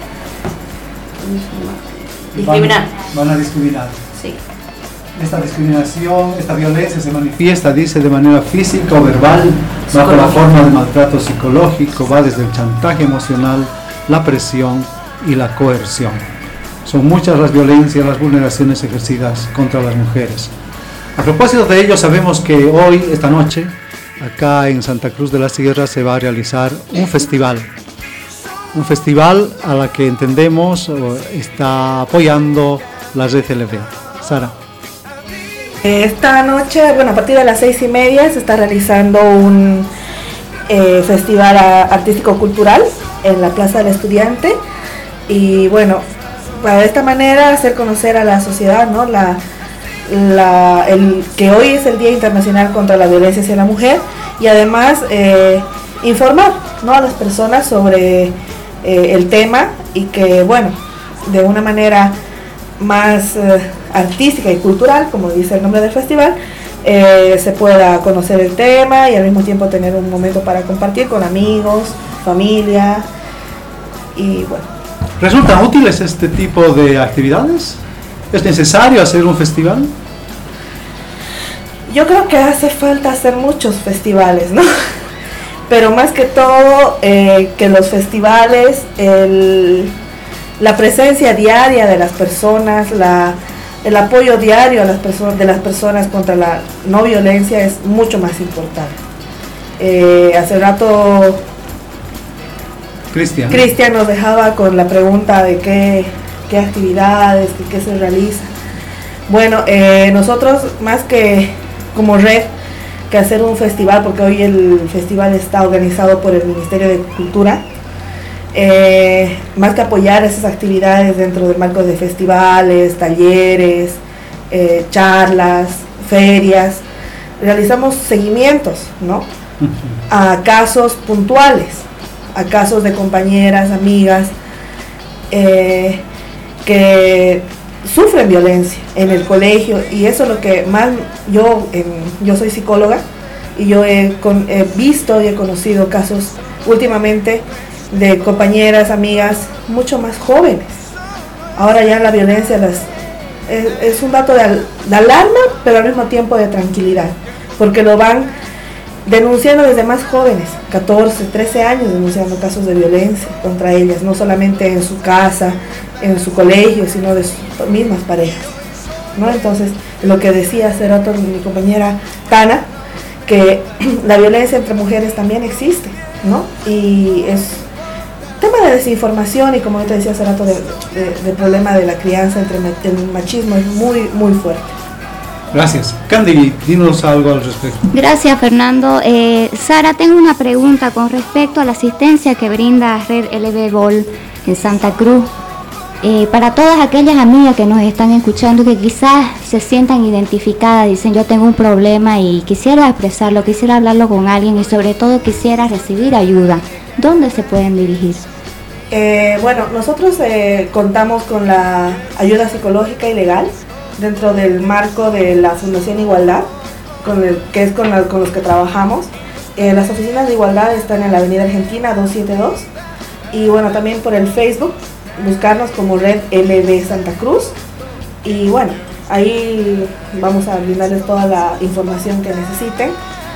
Speaker 2: discriminar.
Speaker 15: Van, van a discriminar.
Speaker 2: Sí.
Speaker 15: Esta discriminación, esta violencia se manifiesta, dice, de manera física o verbal, bajo la forma de maltrato psicológico, va desde el chantaje emocional, la presión y la coerción. Son muchas las violencias, las vulneraciones ejercidas contra las mujeres. A propósito de ello, sabemos que hoy, esta noche, acá en Santa Cruz de la Sierra se va a realizar un festival. Un festival a la que entendemos está apoyando la Red L B. Sara.
Speaker 17: Esta noche, bueno, a partir de las seis y media se está realizando un eh, festival artístico-cultural en la Plaza del Estudiante y bueno, para de esta manera hacer conocer a la sociedad, ¿no? La, la, el, que hoy es el Día Internacional contra la Violencia hacia la Mujer y además eh, informar, ¿no? a las personas sobre eh, el tema y que, bueno, de una manera más eh, artística y cultural, como dice el nombre del festival, eh, se pueda conocer el tema y al mismo tiempo tener un momento para compartir con amigos, familia y bueno.
Speaker 15: ¿Resultan útiles este tipo de actividades? ¿Es necesario hacer un festival?
Speaker 17: Yo creo que hace falta hacer muchos festivales, ¿no? Pero más que todo eh, que los festivales, el la presencia diaria de las personas, la, el apoyo diario a las personas, de las personas contra la no violencia es mucho más importante. Eh, hace rato
Speaker 15: Cristian
Speaker 17: Cristian nos dejaba con la pregunta de qué, qué actividades, de qué se realiza. Bueno, eh, nosotros más que como red que hacer un festival, porque hoy el festival está organizado por el Ministerio de Cultura, Eh, más que apoyar esas actividades dentro del marco de festivales, talleres, eh, charlas, ferias, realizamos seguimientos, ¿no? A casos puntuales, a casos de compañeras, amigas eh, que sufren violencia en el colegio y eso es lo que más yo, en, yo soy psicóloga y yo he, con, he visto y he conocido casos últimamente de compañeras, amigas, mucho más jóvenes. Ahora ya la violencia las, es, es un dato de, al, de alarma, pero al mismo tiempo de tranquilidad, porque lo van denunciando desde más jóvenes, catorce, trece años, denunciando casos de violencia contra ellas, no solamente en su casa, en su colegio, sino de sus mismas parejas, ¿no? Entonces, lo que decía hace rato mi compañera Tana, que la violencia entre mujeres también existe, ¿no? Y es tema de desinformación y como yo te decía hace rato del de, de problema de la crianza entre el machismo es muy muy fuerte.
Speaker 15: Gracias. Candy, dinos algo al respecto.
Speaker 9: Gracias, Fernando. Eh, Sara, tengo una pregunta con respecto a la asistencia que brinda Red L B Vol en Santa Cruz. Eh, para todas aquellas amigas que nos están escuchando que quizás se sientan identificadas, dicen yo tengo un problema y quisiera expresarlo, quisiera hablarlo con alguien y sobre todo quisiera recibir ayuda, ¿dónde se pueden dirigir?
Speaker 17: Eh, bueno, nosotros eh, contamos con la ayuda psicológica y legal dentro del marco de la Fundación Igualdad, con el, que es con, la, con los que trabajamos. Eh, las oficinas de Igualdad están en la Avenida Argentina doscientos setenta y dos y bueno, también por el Facebook, buscarnos como Red L B Santa Cruz y bueno, ahí vamos a brindarles toda la información que necesiten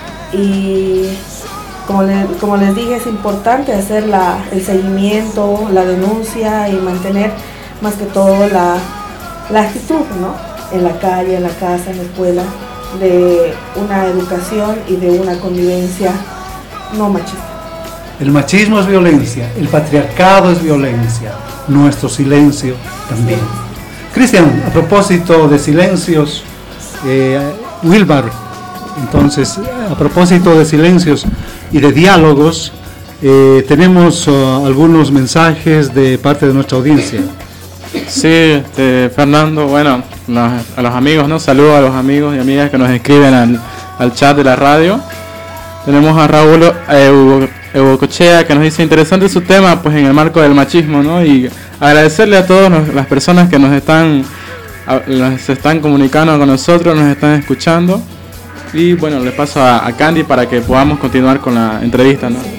Speaker 17: y como, le, como les dije, es importante hacer la, el seguimiento, la denuncia y mantener más que todo la, la actitud, ¿no? En la calle, en la casa, en la escuela, de una educación y de una convivencia no machista.
Speaker 15: El machismo es violencia, el patriarcado es violencia, nuestro silencio también. Cristian, a propósito de silencios, eh, Wilmar, entonces, a propósito de silencios y de diálogos, eh, tenemos uh, algunos mensajes de parte de nuestra audiencia.
Speaker 4: Sí, este, Fernando, bueno, los, a los amigos, ¿no? Saludos a los amigos y amigas que nos escriben al, al chat de la radio. Tenemos a Raúl eh, Evocochea que nos dice interesante su tema, pues en el marco del machismo, ¿no? Y agradecerle a todas las personas que nos están, a, se están comunicando con nosotros, nos están escuchando. Y bueno, le paso a, a Candy para que podamos continuar con la entrevista, ¿no?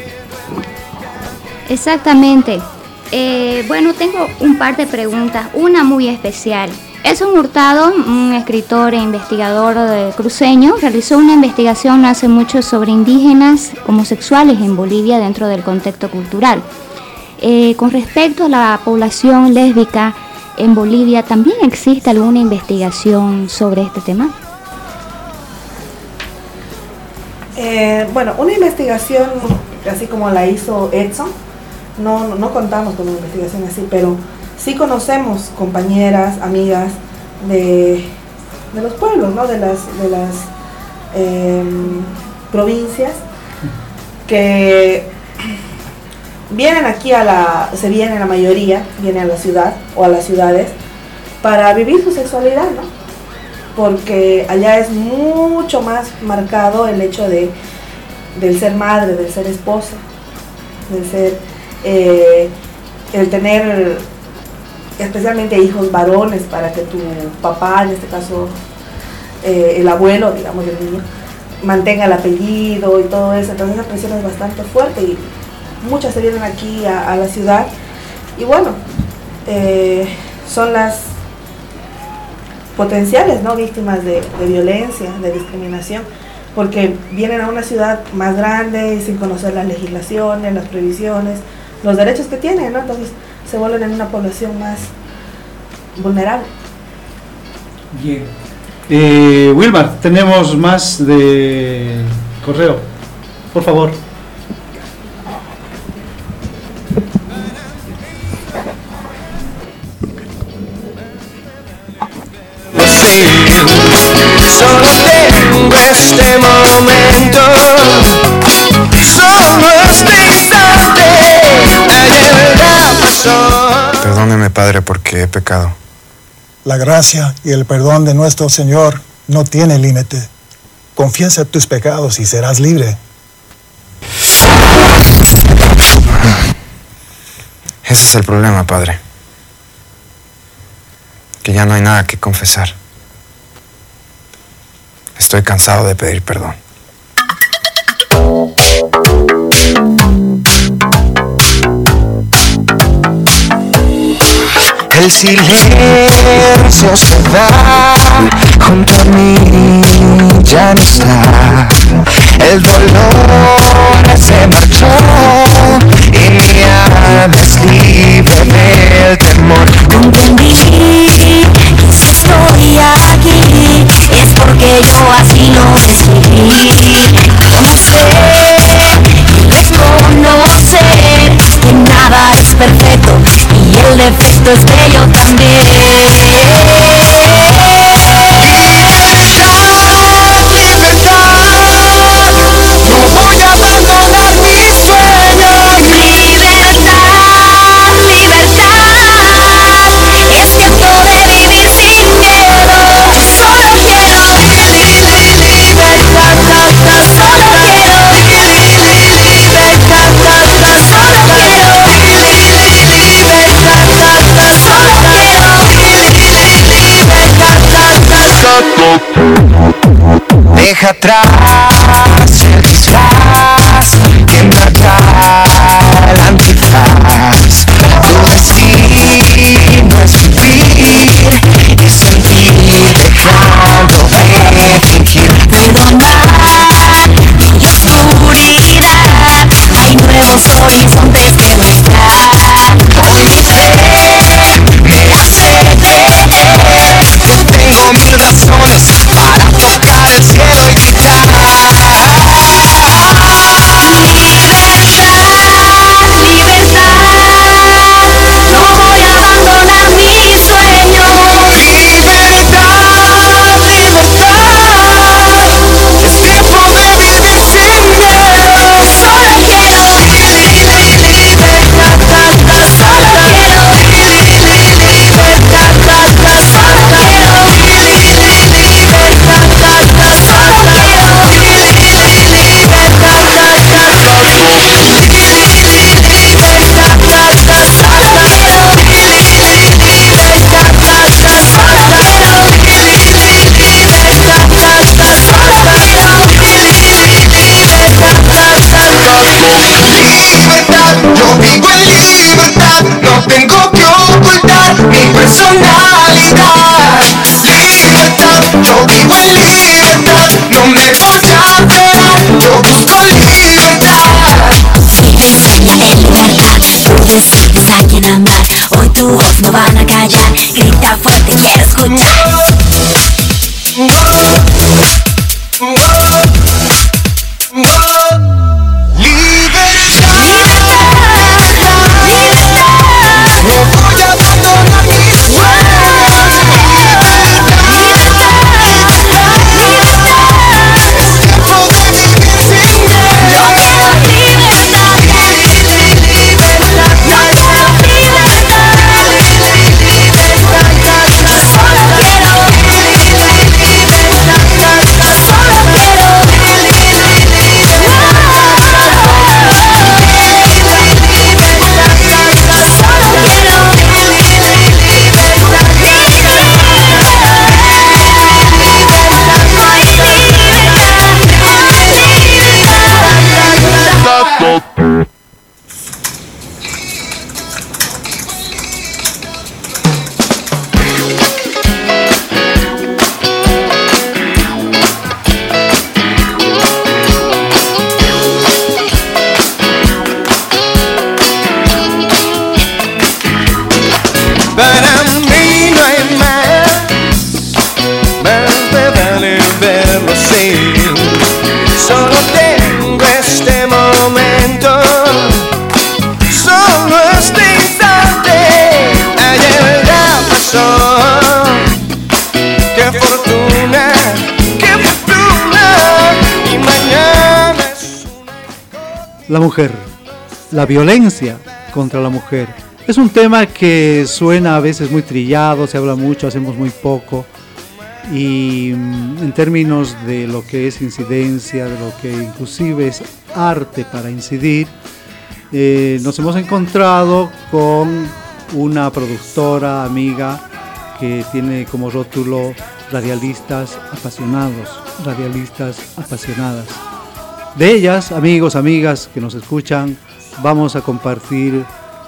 Speaker 9: Exactamente. Eh, bueno, tengo un par de preguntas, una muy especial. Edson Hurtado, un escritor e investigador de cruceño, realizó una investigación hace mucho sobre indígenas homosexuales en Bolivia dentro del contexto cultural. Eh, con respecto a la población lésbica en Bolivia, ¿también existe alguna investigación sobre este tema?
Speaker 17: Eh, bueno, una investigación así como la hizo Edson, no, no contamos con una investigación así, pero sí conocemos compañeras, amigas de, de los pueblos, ¿no? de las, de las eh, provincias que vienen aquí a la, se vienen la mayoría, vienen a la ciudad o a las ciudades para vivir su sexualidad, ¿no? Porque allá es mucho más marcado el hecho de, del ser madre, del ser esposa, del ser, eh, el tener especialmente hijos varones para que tu papá, en este caso eh, el abuelo, digamos, del niño, mantenga el apellido y todo eso. Entonces esa presión es bastante fuerte y muchas se vienen aquí a, a la ciudad y bueno, eh, son las potenciales, ¿no? víctimas de, de violencia, de discriminación, porque vienen a una ciudad más grande sin conocer las legislaciones, las previsiones, los derechos que tienen, ¿no? Entonces se vuelven en una población más vulnerable.
Speaker 15: Bien. Eh, Wilmar, tenemos más de correo. Por favor.
Speaker 6: Solo tengo este momento, solo este instante, ayer ya pasó.
Speaker 13: Perdóneme, Padre, porque he pecado.
Speaker 14: La gracia y el perdón de nuestro Señor no tiene límite. Confiesa tus pecados y serás libre.
Speaker 13: Ese es el problema, Padre. Que ya no hay nada que confesar. Estoy cansado de pedir perdón.
Speaker 6: El silencio se va junto a mí, ya no está. El dolor se marchó y mi alma es libre del temor.
Speaker 10: Comprendí que si estoy aquí es porque yo así lo decidí. Conocer y reconocer que nada es perfecto y el defecto es bello también.
Speaker 6: Deja atrás el disfraz que marca el antifaz. Tu destino es vivir y sentir, dejando de fingir.
Speaker 10: Perdonar y oscuridad, hay nuevos horizontes que mostrar.
Speaker 6: Hoy mi fe me hace ver. Yo tengo mil razones para tocar el cielo y gritar.
Speaker 10: fuerte, quiero escuchar.
Speaker 15: La mujer, la violencia contra la mujer. Es un tema que suena a veces muy trillado, se habla mucho, hacemos muy poco. Y en términos de lo que es incidencia, de lo que inclusive es arte para incidir, eh, nos hemos encontrado con una productora amiga que tiene como rótulo radialistas apasionados, radialistas apasionadas. De ellas, amigos, amigas que nos escuchan, vamos a compartir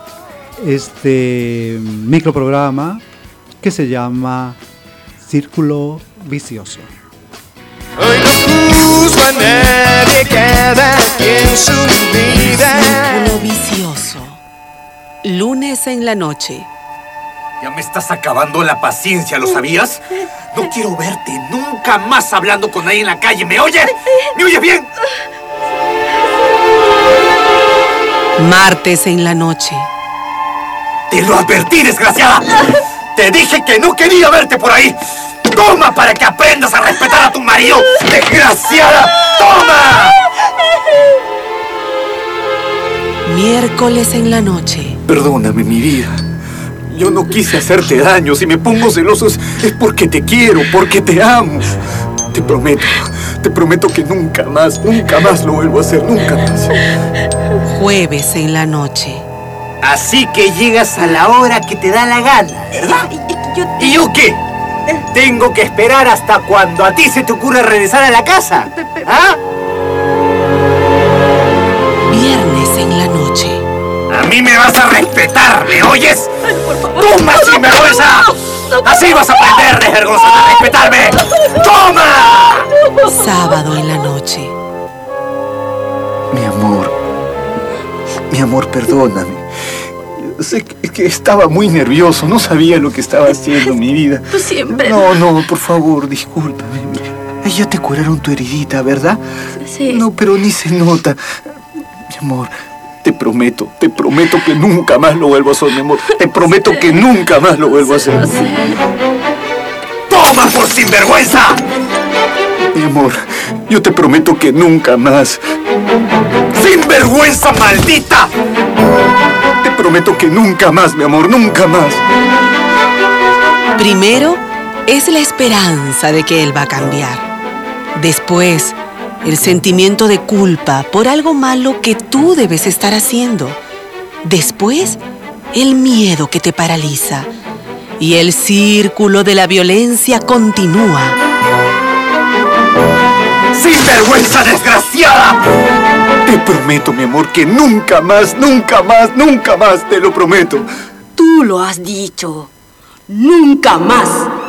Speaker 15: este microprograma que se llama Círculo Vicioso.
Speaker 6: Hoy no juzgo a nadie, cada quien su vida.
Speaker 3: Círculo Vicioso. Lunes en la noche.
Speaker 16: Ya me estás acabando la paciencia, ¿lo sabías? No quiero verte nunca más hablando con nadie en la calle, ¿me oyes? ¿Me oyes bien?
Speaker 3: Martes en la noche.
Speaker 16: ¡Te lo advertí, desgraciada! ¡Te dije que no quería verte por ahí! ¡Toma para que aprendas a respetar a tu marido! ¡Desgraciada! ¡Toma!
Speaker 3: Miércoles en la noche.
Speaker 16: Perdóname, mi vida. Yo no quise hacerte daño. Si me pongo celoso es porque te quiero, porque te amo. Te prometo, te prometo que nunca más, nunca más lo vuelvo a hacer, nunca más.
Speaker 3: Jueves en la noche.
Speaker 16: Así que llegas a la hora que te da la gana, ¿verdad? ¿Y yo qué? ¿Tengo que esperar hasta cuando a ti se te ocurra regresar a la casa? ¿Ah?
Speaker 3: Viernes en la noche.
Speaker 16: A mí me vas a respetar, ¿me oyes? ¡Toma, sinvergüenza! ¡Así vas a aprender, desvergonzada, a respetarme! ¡Toma!
Speaker 3: Sábado en la noche.
Speaker 16: Mi amor, mi amor, perdóname. Sé que, que estaba muy nervioso, no sabía lo que estaba haciendo, mi vida.
Speaker 2: Tú siempre...
Speaker 16: No, no, por favor, discúlpame. Ay, ya te curaron tu heridita, ¿verdad?
Speaker 2: Sí.
Speaker 16: No, pero ni se nota. Mi amor, te prometo, te prometo que nunca más lo vuelvo a hacer, mi amor. Te prometo que nunca más lo vuelvo a hacer. ¡Toma por sinvergüenza! Mi amor, yo te prometo que nunca más. ¡Sinvergüenza maldita! Te prometo que nunca más, mi amor, nunca más.
Speaker 3: Primero es la esperanza de que él va a cambiar. Después, el sentimiento de culpa por algo malo que tú debes estar haciendo. Después, el miedo que te paraliza. Y el círculo de la violencia continúa.
Speaker 16: ¡Sinvergüenza desgraciada! Te prometo, mi amor, que nunca más, nunca más, nunca más, te lo prometo.
Speaker 2: Tú lo has dicho. ¡Nunca más!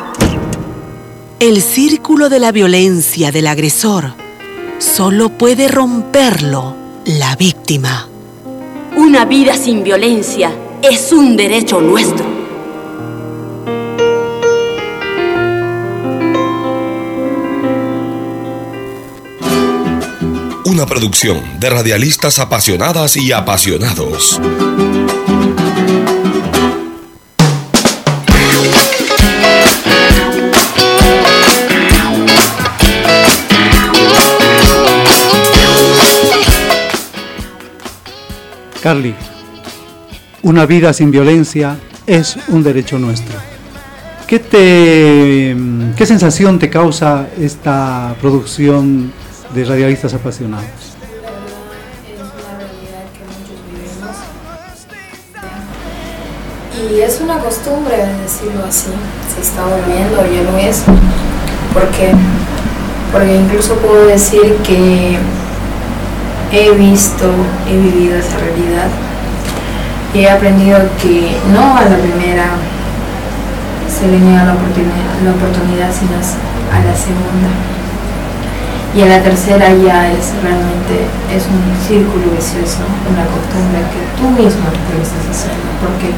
Speaker 3: El círculo de la violencia del agresor solo puede romperlo la víctima.
Speaker 2: Una vida sin violencia es un derecho nuestro.
Speaker 1: una producción de radialistas apasionadas y apasionados.
Speaker 15: Carly, una vida sin violencia es un derecho nuestro. ¿Qué, te, ¿Qué sensación te causa esta producción de Radialistas Apasionados?
Speaker 18: Y es una costumbre decirlo así, se está volviendo, ya lo es, porque, porque incluso puedo decir que he visto, he vivido esa realidad y he aprendido que no a la primera se le niega la oportunidad, la oportunidad sino a la segunda. Y a la tercera ya es realmente es un círculo vicioso, una costumbre que tú mismo te lo estás haciendo. Porque,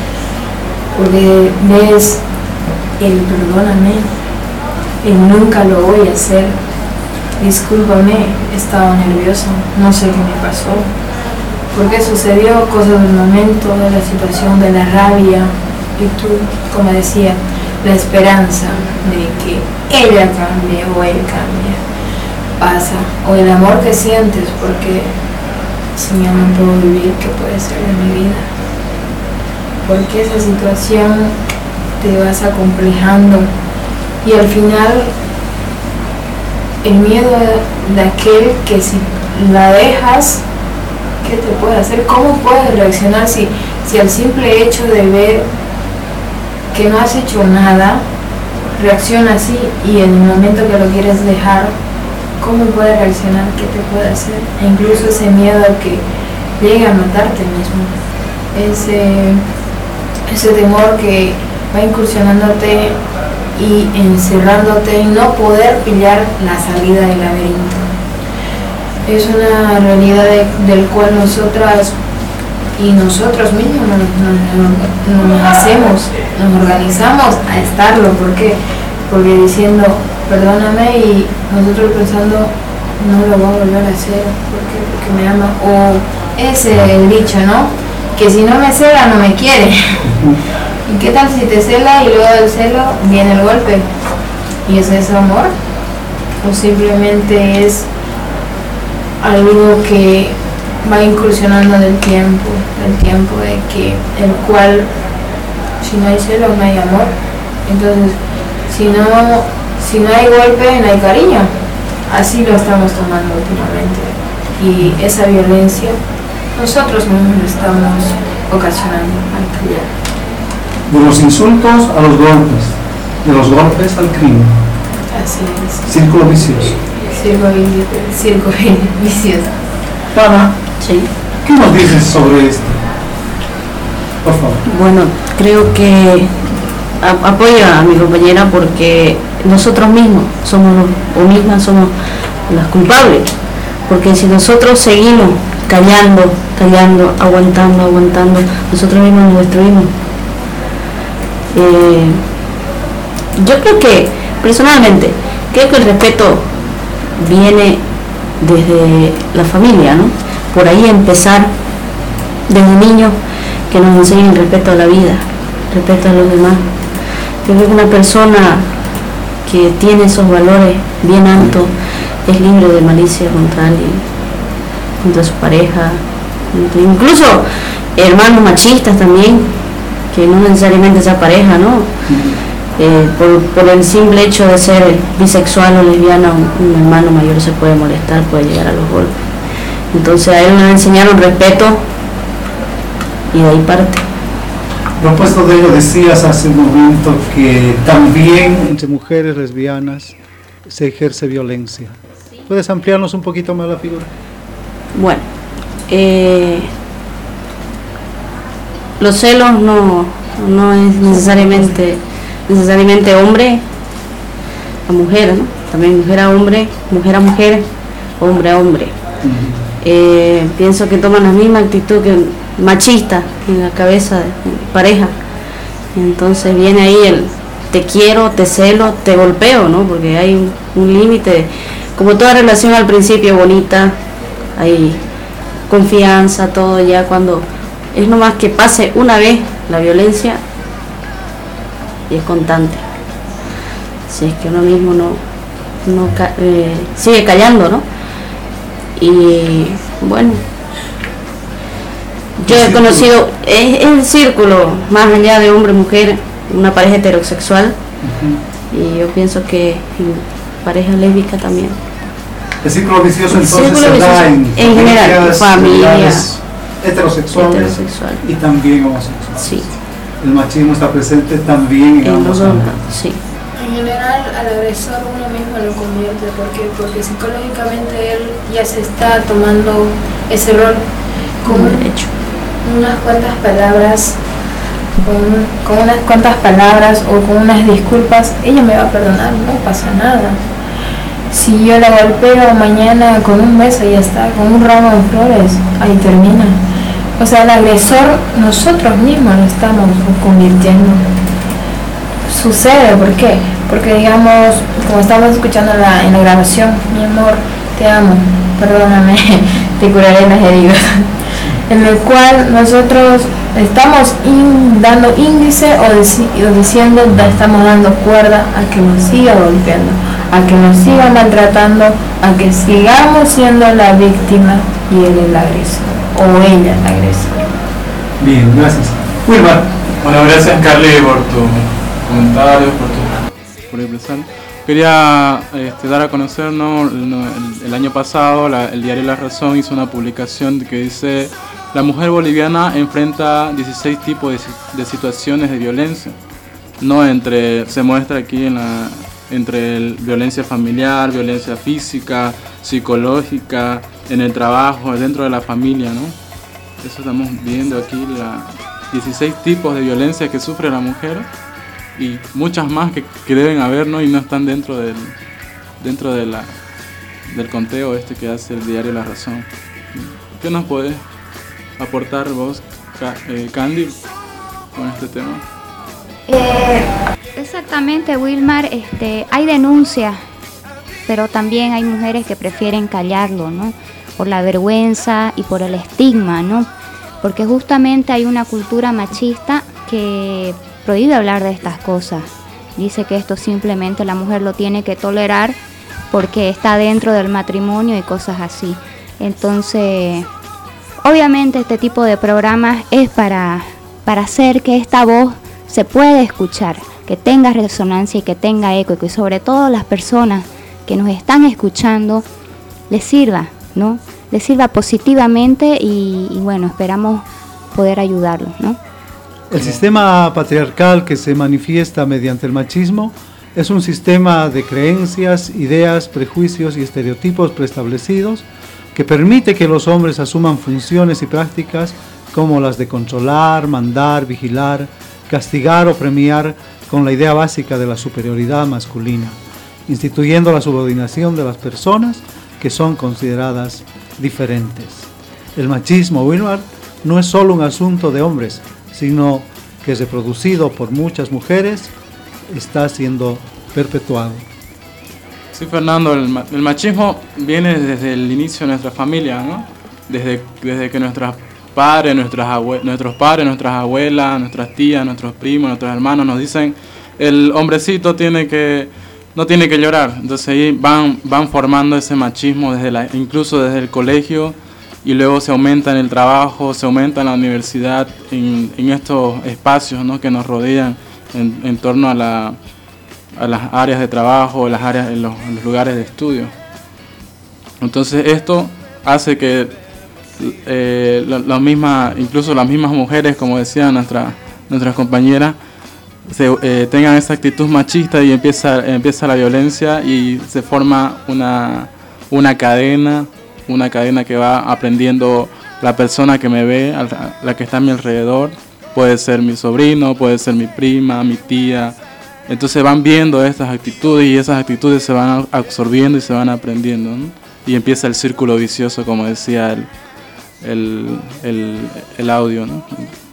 Speaker 18: porque ves el perdóname, el nunca lo voy a hacer, discúlpame, estaba nervioso, no sé qué me pasó, porque sucedió cosas del momento, de la situación, de la rabia, y tú, como decía, la esperanza de que ella cambie o él cambie, pasa, o el amor que sientes, porque si yo no puedo vivir, ¿qué puede ser de mi vida? Porque esa situación te vas acomplejando y al final el miedo de aquel que si la dejas, ¿qué te puede hacer? ¿Cómo puedes reaccionar si, si al simple hecho de ver que no has hecho nada, reacciona así y en el momento que lo quieres dejar, ¿cómo puedes reaccionar? ¿Qué te puede hacer? E incluso ese miedo a que llegue a matarte mismo, ese, ese temor que va incursionándote y encerrándote y no poder pillar la salida del laberinto. Es una realidad de, del cual nosotras y nosotros mismos nos, nos, nos hacemos, nos organizamos a estarlo. ¿Por qué? Porque diciendo perdóname y nosotros pensando no lo voy a volver a hacer porque, porque me ama. O ese el dicho, ¿no? Que si no me cela no me quiere. ¿Y qué tal si te cela y luego del celo viene el golpe? ¿Y es ese amor? ¿O simplemente es algo que va incursionando del tiempo, del tiempo de que el cual si no hay celo no hay amor? Entonces, si no, si no hay golpe no hay cariño. Así lo estamos tomando últimamente. Y esa violencia nosotros mismos lo estamos ocasionando al callar.
Speaker 15: De los insultos a los golpes, de los golpes al crimen.
Speaker 18: Así es.
Speaker 15: Círculo vicioso.
Speaker 18: Círculo, círculo vicioso.
Speaker 15: Pana,
Speaker 2: sí.
Speaker 15: ¿Qué nos dices sobre esto? Por favor.
Speaker 2: Bueno, creo que a, apoyo a mi compañera porque nosotros mismos somos los, o mismas somos las culpables. Porque si nosotros seguimos callando, callando, aguantando, aguantando, nosotros mismos nos destruimos. Eh, yo creo que, personalmente, creo que el respeto viene desde la familia, ¿no? Por ahí empezar desde niños que nos enseñen el respeto a la vida, respeto a los demás. Yo creo que una persona que tiene esos valores bien altos es libre de malicia contra alguien, contra su pareja, incluso hermanos machistas también, que no necesariamente sea pareja, ¿no? Eh, por, por el simple hecho de ser bisexual o lesbiana, un, un hermano mayor se puede molestar, puede llegar a los golpes. Entonces a él nos enseñaron respeto y de ahí parte.
Speaker 15: Propuesto de ello, decías hace un momento que también entre mujeres lesbianas se ejerce violencia. ¿Puedes ampliarnos un poquito más la figura?
Speaker 2: Bueno, eh, los celos no, no es necesariamente necesariamente hombre a mujer, ¿no? También mujer a hombre, mujer a mujer, hombre a hombre. Uh-huh. eh, pienso que toman la misma actitud que machista en la cabeza de pareja. Entonces viene ahí el te quiero, te celo, te golpeo, ¿no? Porque hay un, un límite como toda relación al principio bonita, hay confianza, todo, ya cuando es nomás que pase una vez la violencia y es constante. Si es que uno mismo no, no eh, sigue callando, ¿no? Y bueno, yo he conocido, es, es el círculo más allá de hombre-mujer, una pareja heterosexual, uh-huh. y yo pienso que en pareja lésbica también.
Speaker 15: El círculo vicioso entonces
Speaker 2: círculo
Speaker 15: se
Speaker 2: vicioso,
Speaker 15: da en,
Speaker 2: en general, familia,
Speaker 15: heterosexuales
Speaker 2: heterosexual.
Speaker 15: Y también homosexuales.
Speaker 2: Sí.
Speaker 15: El machismo está presente también en,
Speaker 2: en
Speaker 15: ambos
Speaker 2: los dos,
Speaker 15: sí.
Speaker 18: En general, al agresor uno mismo lo convierte, porque porque psicológicamente él ya se está tomando ese rol con
Speaker 2: derecho.
Speaker 18: Unas cuantas palabras, con, con unas cuantas palabras o con unas disculpas, ella me va a perdonar, no pasa nada. Si yo la golpeo mañana con un beso y ya está, con un ramo de flores, ahí termina. O sea, el agresor nosotros mismos lo estamos convirtiendo. Sucede, ¿por qué? Porque digamos, como estamos escuchando en la, en la grabación, mi amor, te amo, perdóname, te curaré las heridas. En el cual nosotros estamos in, dando índice o, deci, o diciendo, estamos dando cuerda a que nos siga golpeando, a que nos siga maltratando, a que sigamos siendo la víctima y él el agresor, o ella el agresor.
Speaker 15: Bien, gracias. Wilmar.
Speaker 4: Bueno, gracias Carly por tu comentario, por tu por expresar. Quería este, dar a conocer, ¿no? el, el, el año pasado la, el diario La Razón hizo una publicación que dice: la mujer boliviana enfrenta dieciséis tipos de, de situaciones de violencia, no entre se muestra aquí en la entre el, violencia familiar, violencia física, psicológica, en el trabajo, dentro de la familia, ¿no? Eso estamos viendo aquí, la dieciséis tipos de violencia que sufre la mujer y muchas más que, que deben haber, ¿no? Y no están dentro del dentro de la del conteo este que hace el diario La Razón. ¿Qué nos puedes aportar vos, Candy, con este tema?
Speaker 9: Eh, exactamente, Wilmar, este, hay denuncias, pero también hay mujeres que prefieren callarlo, ¿no? Por la vergüenza y por el estigma, ¿no? Porque justamente hay una cultura machista que prohíbe hablar de estas cosas. Dice que esto simplemente la mujer lo tiene que tolerar porque está dentro del matrimonio y cosas así. Entonces, obviamente este tipo de programas es para, para hacer que esta voz se pueda escuchar, que tenga resonancia y que tenga eco, y que sobre todo las personas que nos están escuchando les sirva, ¿no? Les sirva positivamente y, y bueno, esperamos poder ayudarlos, ¿no?
Speaker 15: El sistema patriarcal que se manifiesta mediante el machismo es un sistema de creencias, ideas, prejuicios y estereotipos preestablecidos que permite que los hombres asuman funciones y prácticas como las de controlar, mandar, vigilar, castigar o premiar con la idea básica de la superioridad masculina, instituyendo la subordinación de las personas que son consideradas diferentes. El machismo, Wilmar, no es solo un asunto de hombres, sino que reproducido por muchas mujeres está siendo perpetuado.
Speaker 4: Sí, Fernando, el, el machismo viene desde el inicio de nuestra familia, ¿no? Desde, desde que nuestras padres, nuestras abue- nuestros padres, nuestras abuelas, nuestras tías, nuestros primos, nuestros hermanos nos dicen el hombrecito tiene que no tiene que llorar. Entonces ahí van van formando ese machismo desde la, incluso desde el colegio, y luego se aumenta en el trabajo, se aumenta en la universidad, en, en estos espacios, ¿no? Que nos rodean en, en torno a, la, a las áreas de trabajo, las áreas, en los, en los lugares de estudio. Entonces esto hace que eh, la, la misma, incluso las mismas mujeres, como decían nuestra, nuestras compañeras, se, eh, tengan esa actitud machista y empieza, empieza la violencia y se forma una, una cadena, una cadena que va aprendiendo la persona que me ve, la que está a mi alrededor. Puede ser mi sobrino, puede ser mi prima, mi tía. Entonces van viendo estas actitudes y esas actitudes se van absorbiendo y se van aprendiendo, ¿no? Y empieza el círculo vicioso, como decía el, el, el, el audio, ¿no?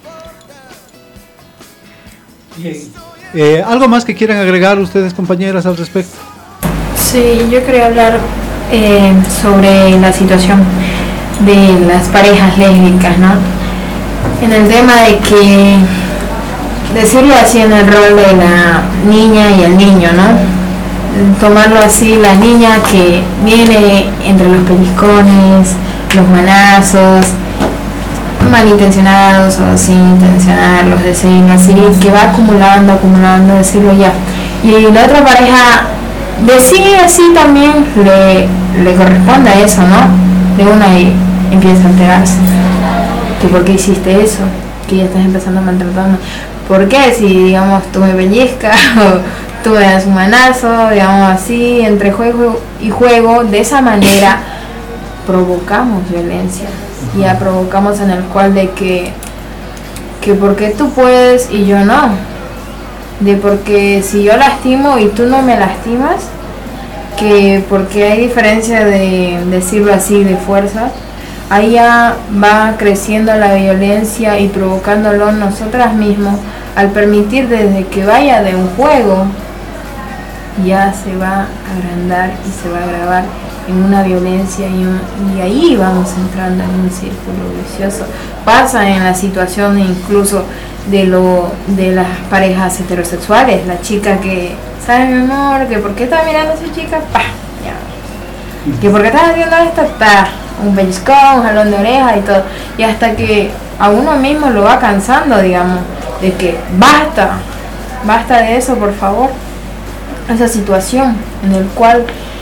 Speaker 15: Bien. Eh, ¿Algo más que quieran agregar ustedes, compañeras, al respecto?
Speaker 18: Sí, yo quería hablar eh, sobre la situación de las parejas lésbicas, ¿no? En el tema de que, decirlo así, en el rol de la niña y el niño, ¿no? Tomarlo así, la niña que viene entre los pellizcones, los manazos, malintencionados o sin intencionar, los deseos así, que va acumulando, acumulando, decirlo ya. Y la otra pareja decide así también, le, le corresponde a eso, ¿no? De una y empieza a enterarse. Que por qué hiciste eso, que ya estás empezando a maltratarme. ¿Por qué? Si, digamos, tú me pellizcas o tú me das un manazo, digamos así, entre juego y juego, de esa manera provocamos violencia. Ya provocamos en el cual de que, que porque tú puedes y yo no. De porque si yo lastimo y tú no me lastimas, que porque hay diferencia de, decirlo así, de fuerza, ahí ya va creciendo la violencia y provocándolo nosotras mismos al permitir desde que vaya de un juego, ya se va a agrandar y se va a agravar en una violencia y, un, y ahí vamos entrando en un círculo vicioso. Pasa en la situación incluso de lo de las parejas heterosexuales, la chica que sabe, mi amor, que por qué está mirando a su chica, pa, ya. Que por qué estás haciendo esto, ta, un pellizcón, un jalón de oreja y todo, y hasta que a uno mismo lo va cansando, digamos, de que basta, basta de eso, por favor. Esa situación en el cual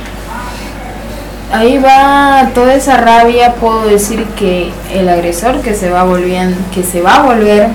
Speaker 18: ahí va toda esa rabia, puedo decir que el agresor que se va volviendo, que se va a volver,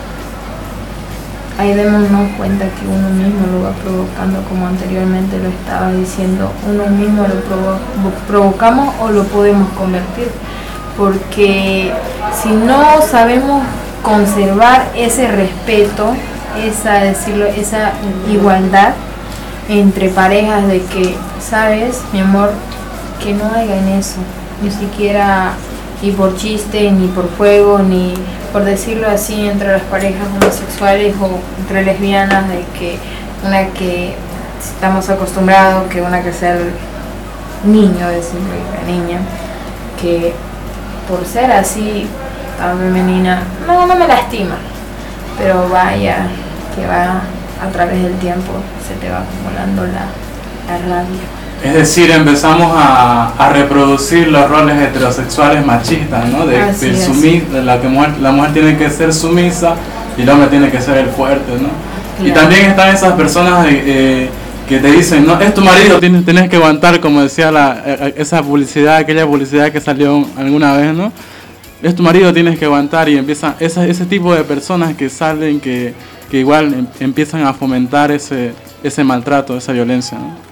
Speaker 18: ahí démonos cuenta que uno mismo lo va provocando, como anteriormente lo estaba diciendo, uno mismo lo provo provocamos o lo podemos convertir, porque si no sabemos conservar ese respeto, esa, decirlo, esa igualdad entre parejas, de que, sabes, mi amor, que no haya en eso, ni siquiera ni por chiste, ni por juego, ni por decirlo así, entre las parejas homosexuales o entre lesbianas, de que una que estamos acostumbrados, que una que sea el niño, decirlo, la niña, que por ser así tan femenina, no, no me lastima, pero vaya, que va a través del tiempo, se te va acumulando la, la rabia.
Speaker 4: Es decir, empezamos a, a reproducir los roles heterosexuales machistas, ¿no? De, de, sumi, de la que mujer, la mujer tiene que ser sumisa y el hombre tiene que ser el fuerte, ¿no? Claro. Y también están esas personas de, eh, que te dicen, no, es tu marido, tienes, tienes que aguantar, como decía la, esa publicidad, aquella publicidad que salió alguna vez, ¿no? Es tu marido, tienes que aguantar, y empiezan esa, ese tipo de personas que salen, que, que igual em, empiezan a fomentar ese, ese maltrato, esa violencia, ¿no?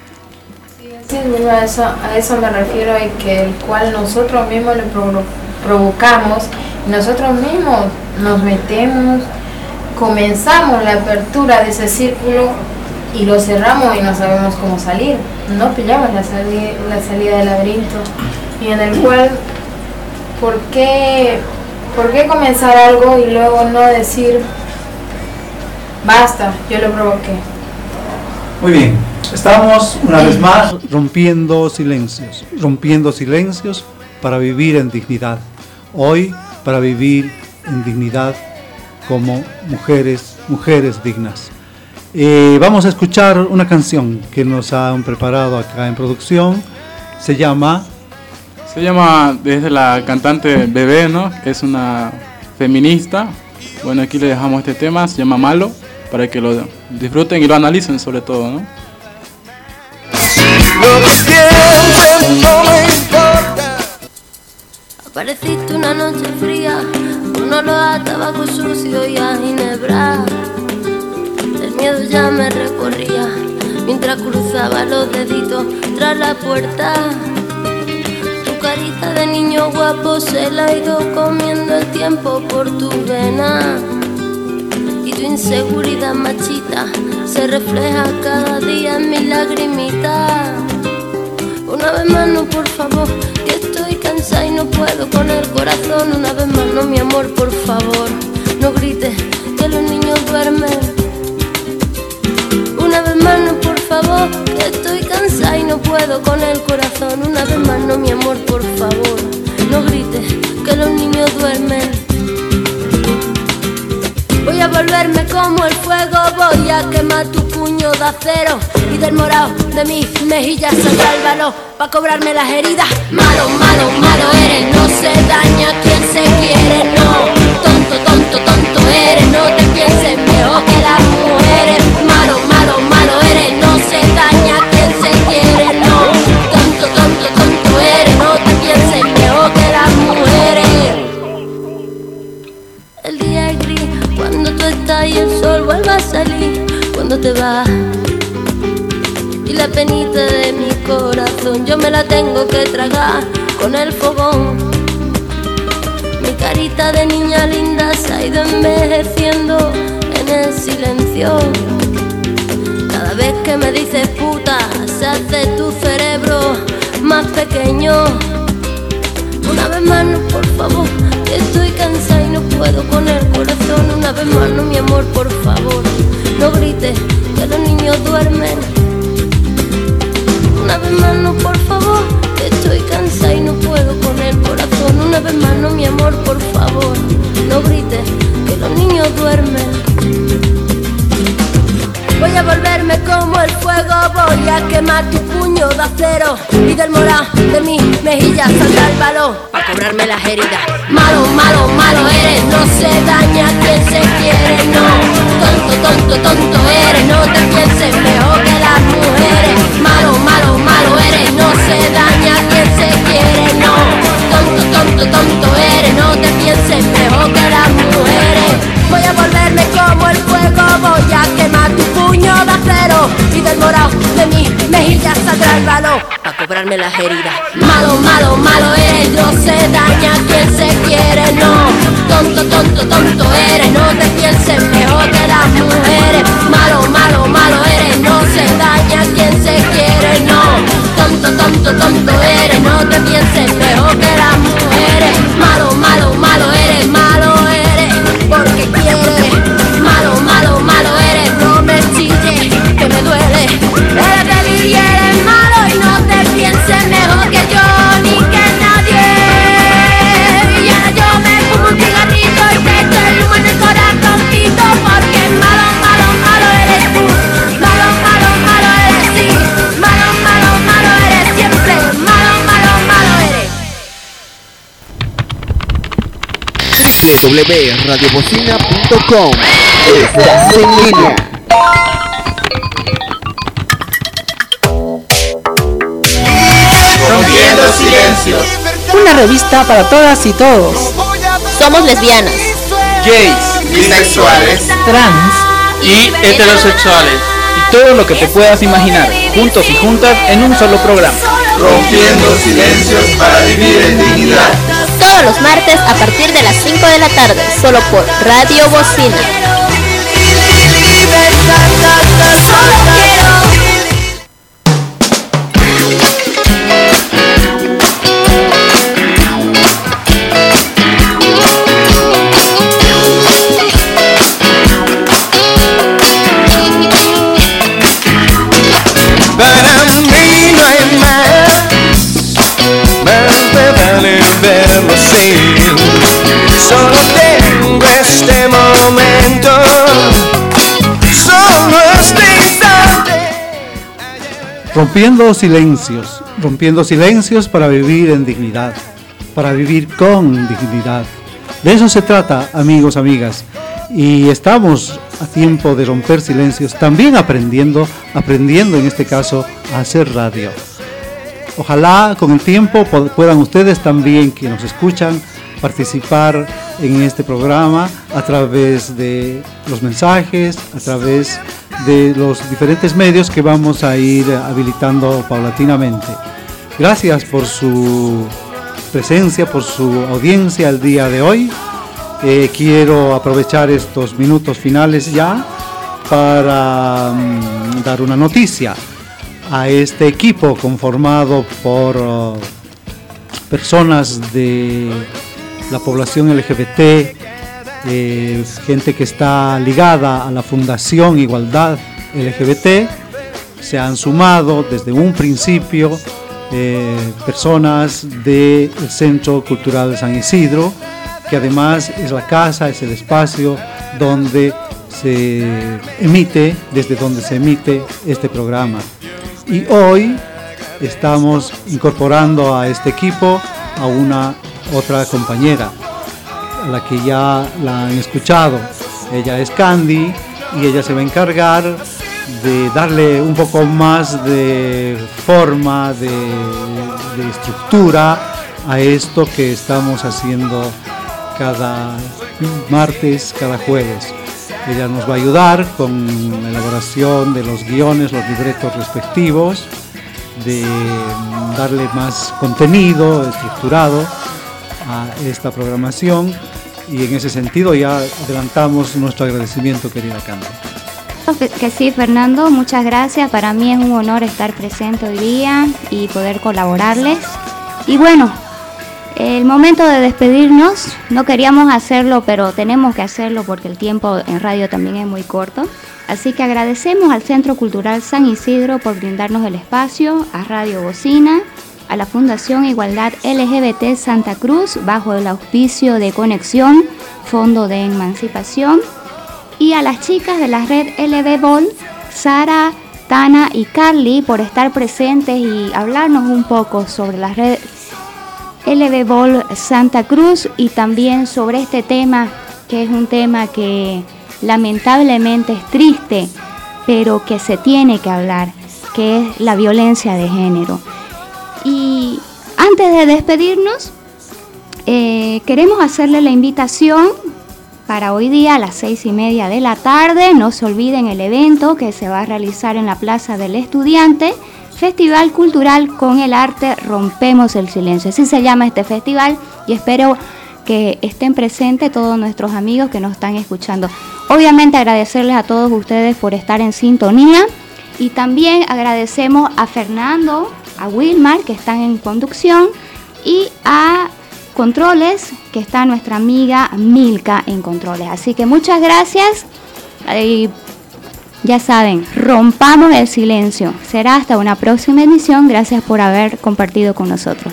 Speaker 18: Sí, a eso, a eso me refiero, a que el cual nosotros mismos le provo provocamos, nosotros mismos nos metemos, comenzamos la apertura de ese círculo y lo cerramos y no sabemos cómo salir, no pillamos la, sali la salida del laberinto, y en el cual, ¿por qué, ¿por qué comenzar algo y luego no decir, basta, yo lo provoqué?
Speaker 15: Muy bien. Estamos una vez más rompiendo silencios, rompiendo silencios para vivir en dignidad. Hoy, para vivir en dignidad como mujeres, mujeres dignas. Eh, vamos a escuchar una canción que nos han preparado acá en producción. Se llama...
Speaker 4: Se llama, desde la cantante Bebé, ¿no? Que es una feminista. Bueno, aquí le dejamos este tema, se llama Malo, para que lo disfruten y lo analicen sobre todo, ¿no?
Speaker 10: Lo que piensen no me importa. Apareciste una noche fría, con olor a tabaco sucio y a ginebra. El miedo ya me recorría mientras cruzaba los deditos tras la puerta. Tu carita de niño guapo se la ha ido comiendo el tiempo por tu vena. Y tu inseguridad machita se refleja cada día en mi lagrimita. Una vez más no, por favor, que estoy cansada y no puedo con el corazón. Una vez más no, mi amor, por favor, no grites que los niños duermen. Una vez más no, por favor, que estoy cansada y no puedo con el corazón. Una vez más, no, mi amor, por favor, no grites que los niños duermen. Voy a volverme como el fuego, voy a quemar tu puño de acero y del morado de mis mejillas saldrá el valor pa' cobrarme las heridas. Malo, malo, malo eres, no se daña quien se quiere, no. Tonto, tonto, tonto eres, no te pienses mejor que las mujeres. Malo, malo, malo eres, no se daña quien se quiere, no. Tonto, tonto, tonto eres, no te pienses mejor que las mujeres. El día es gris cuando tú estás y el sol vuelve a salir. Cuando te vas y la penita de mi corazón yo me la tengo que tragar con el fogón. Mi carita de niña linda se ha ido envejeciendo en el silencio. Cada vez que me dices puta se hace tu cerebro más pequeño. Una vez más, no, por favor, que estoy cansada y no puedo con el corazón. Una vez más, no, mi amor, por favor, no grites que los niños duermen. Una vez más, no, por favor, que estoy cansada y no puedo con el corazón. Una vez más, no, mi amor, por favor, no grites que los niños duermen. Voy a volverme como el fuego, voy a quemar tu puño de acero y del morado de mis mejillas saldrá el valor pa' cobrarme las heridas. Malo, malo, malo eres, no se daña quien se quiere, no. Tonto, tonto, tonto eres, no te pienses mejor que las mujeres. Malo, malo, malo eres, no se daña quien se quiere, no. Tonto, tonto, tonto eres, no te pienses mejor que las mujeres. Voy a volverme como el fuego, voy a quemar tu puño de acero y del morado de mis mejillas saldrá el valor pa' cobrarme las heridas. Malo, malo, malo eres, no se daña quien se quiere, no. Tonto, tonto, tonto eres, no te pienses mejor que las mujeres. Malo, malo, malo eres, no se daña quien se quiere, no. Tonto, tonto, tonto eres, no te pienses mejor que las mujeres. Malo, malo, malo eres, malo eres, porque quieres. Malo, malo, malo eres, no me chilles, que me duele. Eres débil y eres malo y no te pienses mejor que yo ni que nadie. Y ahora yo me fumo un cigarrito y te echo el humo en el corazoncito, porque malo, malo, malo eres tú. Malo, malo, malo eres sí. Malo, malo, malo eres siempre. Malo, malo, malo eres.
Speaker 7: doble u doble u doble u punto radio bocina punto com. Estás en línea.
Speaker 6: Rompiendo silencios.
Speaker 12: Una revista para todas y todos.
Speaker 5: Somos lesbianas,
Speaker 6: Gays, bisexuales,
Speaker 12: Trans
Speaker 4: y heterosexuales. Y todo lo que te puedas imaginar, juntos y juntas en un solo programa.
Speaker 6: rompiendo silencios para vivir en dignidad.
Speaker 5: todos los martes a partir de las cinco de la tarde, solo por Radio Bocina.
Speaker 6: Para mí no hay más, más me vale verlo así. Solo tengo este momento, solo este instante.
Speaker 15: Rompiendo silencios, rompiendo silencios para vivir en dignidad, para vivir con dignidad. De eso se trata, amigos, amigas. Y estamos a tiempo de romper silencios, también aprendiendo, aprendiendo en este caso a hacer radio. Ojalá con el tiempo puedan ustedes también, que nos escuchan, participar en este programa a través de los mensajes, a través de los diferentes medios que vamos a ir habilitando paulatinamente. Gracias por su presencia, por su audiencia el día de hoy. Eh, quiero aprovechar estos minutos finales ya para um, dar una noticia a este equipo conformado por uh, personas de la población L G B T, eh, gente que está ligada a la Fundación Igualdad L G B T, se han sumado desde un principio eh, personas del Centro Cultural de San Isidro, que además es la casa, es el espacio donde se emite, desde donde se emite este programa. Y hoy estamos incorporando a este equipo a una otra compañera, a la que ya la han escuchado. Ella es Candy y ella se va a encargar de darle un poco más de forma, de, de estructura a esto que estamos haciendo cada martes, cada jueves. Ella nos va a ayudar con la elaboración de los guiones, los libretos respectivos, de darle más contenido estructurado a esta programación, y en ese sentido ya adelantamos nuestro agradecimiento, querida Candy.
Speaker 9: Que sí, Fernando, muchas gracias. Para mí es un honor estar presente hoy día y poder colaborarles. Y bueno, el momento de despedirnos, no queríamos hacerlo, pero tenemos que hacerlo porque el tiempo en radio también es muy corto. Así que agradecemos al Centro Cultural San Isidro por brindarnos el espacio, a Radio Bocina, a la Fundación Igualdad L G B T Santa Cruz, bajo el auspicio de Conexión, Fondo de Emancipación, y a las chicas de la red L B Vol, Sara, Tana y Carly, por estar presentes y hablarnos un poco sobre la red L B Vol Santa Cruz, y también sobre este tema, que es un tema que lamentablemente es triste, pero que se tiene que hablar, que es la violencia de género. Y antes de despedirnos, eh, queremos hacerle la invitación para hoy día a las seis y media de la tarde. No se olviden el evento que se va a realizar en la Plaza del Estudiante, Festival Cultural con el Arte Rompemos el Silencio. Así se llama este festival, y espero que estén presentes todos nuestros amigos que nos están escuchando. Obviamente agradecerles a todos ustedes por estar en sintonía, y también agradecemos a Fernando, a Wilmar, que están en conducción, y a Controles, que está nuestra amiga Milka en Controles. Así que muchas gracias, y ya saben, rompamos el silencio. Será hasta una próxima emisión. Gracias por haber compartido con nosotros.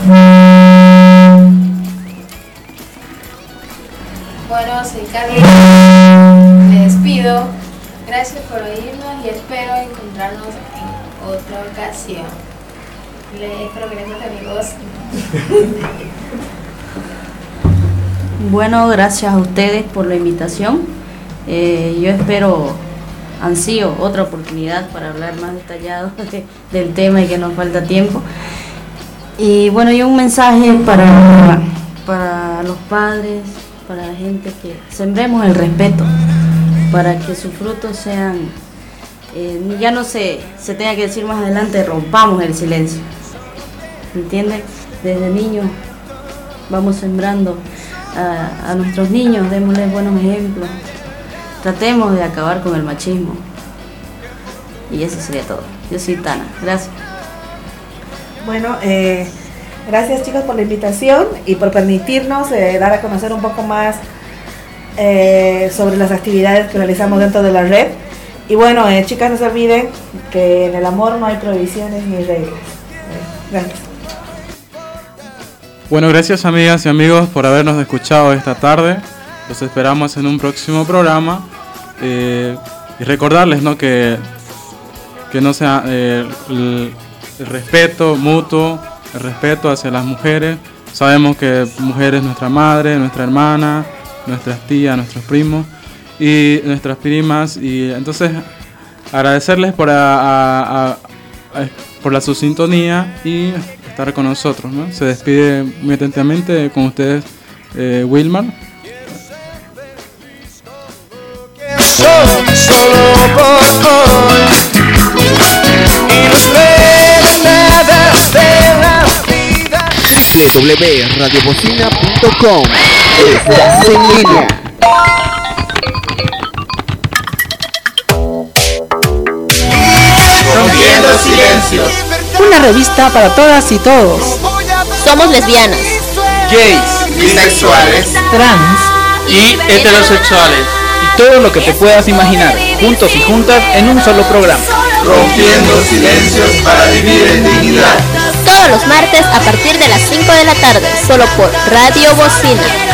Speaker 18: Bueno, soy Carly, me despido. Gracias por oírnos y espero encontrarnos en otra ocasión. Le, espero que les guste mi voz.
Speaker 2: Bueno, gracias a ustedes por la invitación. Eh, yo espero ansío otra oportunidad para hablar más detallado de, del tema, y que nos falta tiempo. Y bueno, y un mensaje para, para los padres, para la gente, que sembremos el respeto para que sus frutos sean, eh, ya no se, se tenga que decir más adelante, rompamos el silencio. ¿Entienden? Desde niños vamos sembrando a, a nuestros niños, démosles buenos ejemplos, tratemos de acabar con el machismo. Y eso sería todo. Yo soy Tana, gracias.
Speaker 17: Bueno, eh, gracias chicos por la invitación y por permitirnos eh, dar a conocer un poco más eh, sobre las actividades que realizamos dentro de la red. Y bueno, eh, chicas, no se olviden que en el amor no hay prohibiciones ni reglas. Eh, gracias.
Speaker 4: Bueno, gracias amigas y amigos por habernos escuchado esta tarde. Los esperamos en un próximo programa. Eh, y recordarles, ¿no?, que, que no sea eh, el, el respeto mutuo, el respeto hacia las mujeres. Sabemos que mujer es nuestra madre, nuestra hermana, nuestras tías, nuestros primos y nuestras primas. Y entonces agradecerles por, a, a, a, por la su sintonía y estar con nosotros, ¿no? Se despide muy atentamente con ustedes eh, Wilmar.
Speaker 6: Solo por hoy y no esperen nada de la vida.
Speaker 7: doble u doble u doble u punto radio bocina punto com. Estás en línea.
Speaker 6: Rompiendo silencios.
Speaker 11: Una revista para todas y todos.
Speaker 5: Somos lesbianas,
Speaker 6: Gays, bisexuales,
Speaker 11: Trans
Speaker 19: y heterosexuales.
Speaker 11: y todo lo que te puedas imaginar, juntos y juntas en un solo programa.
Speaker 6: rompiendo silencios para vivir en dignidad.
Speaker 5: Todos los martes a partir de las cinco de la tarde, solo por Radio Bocina.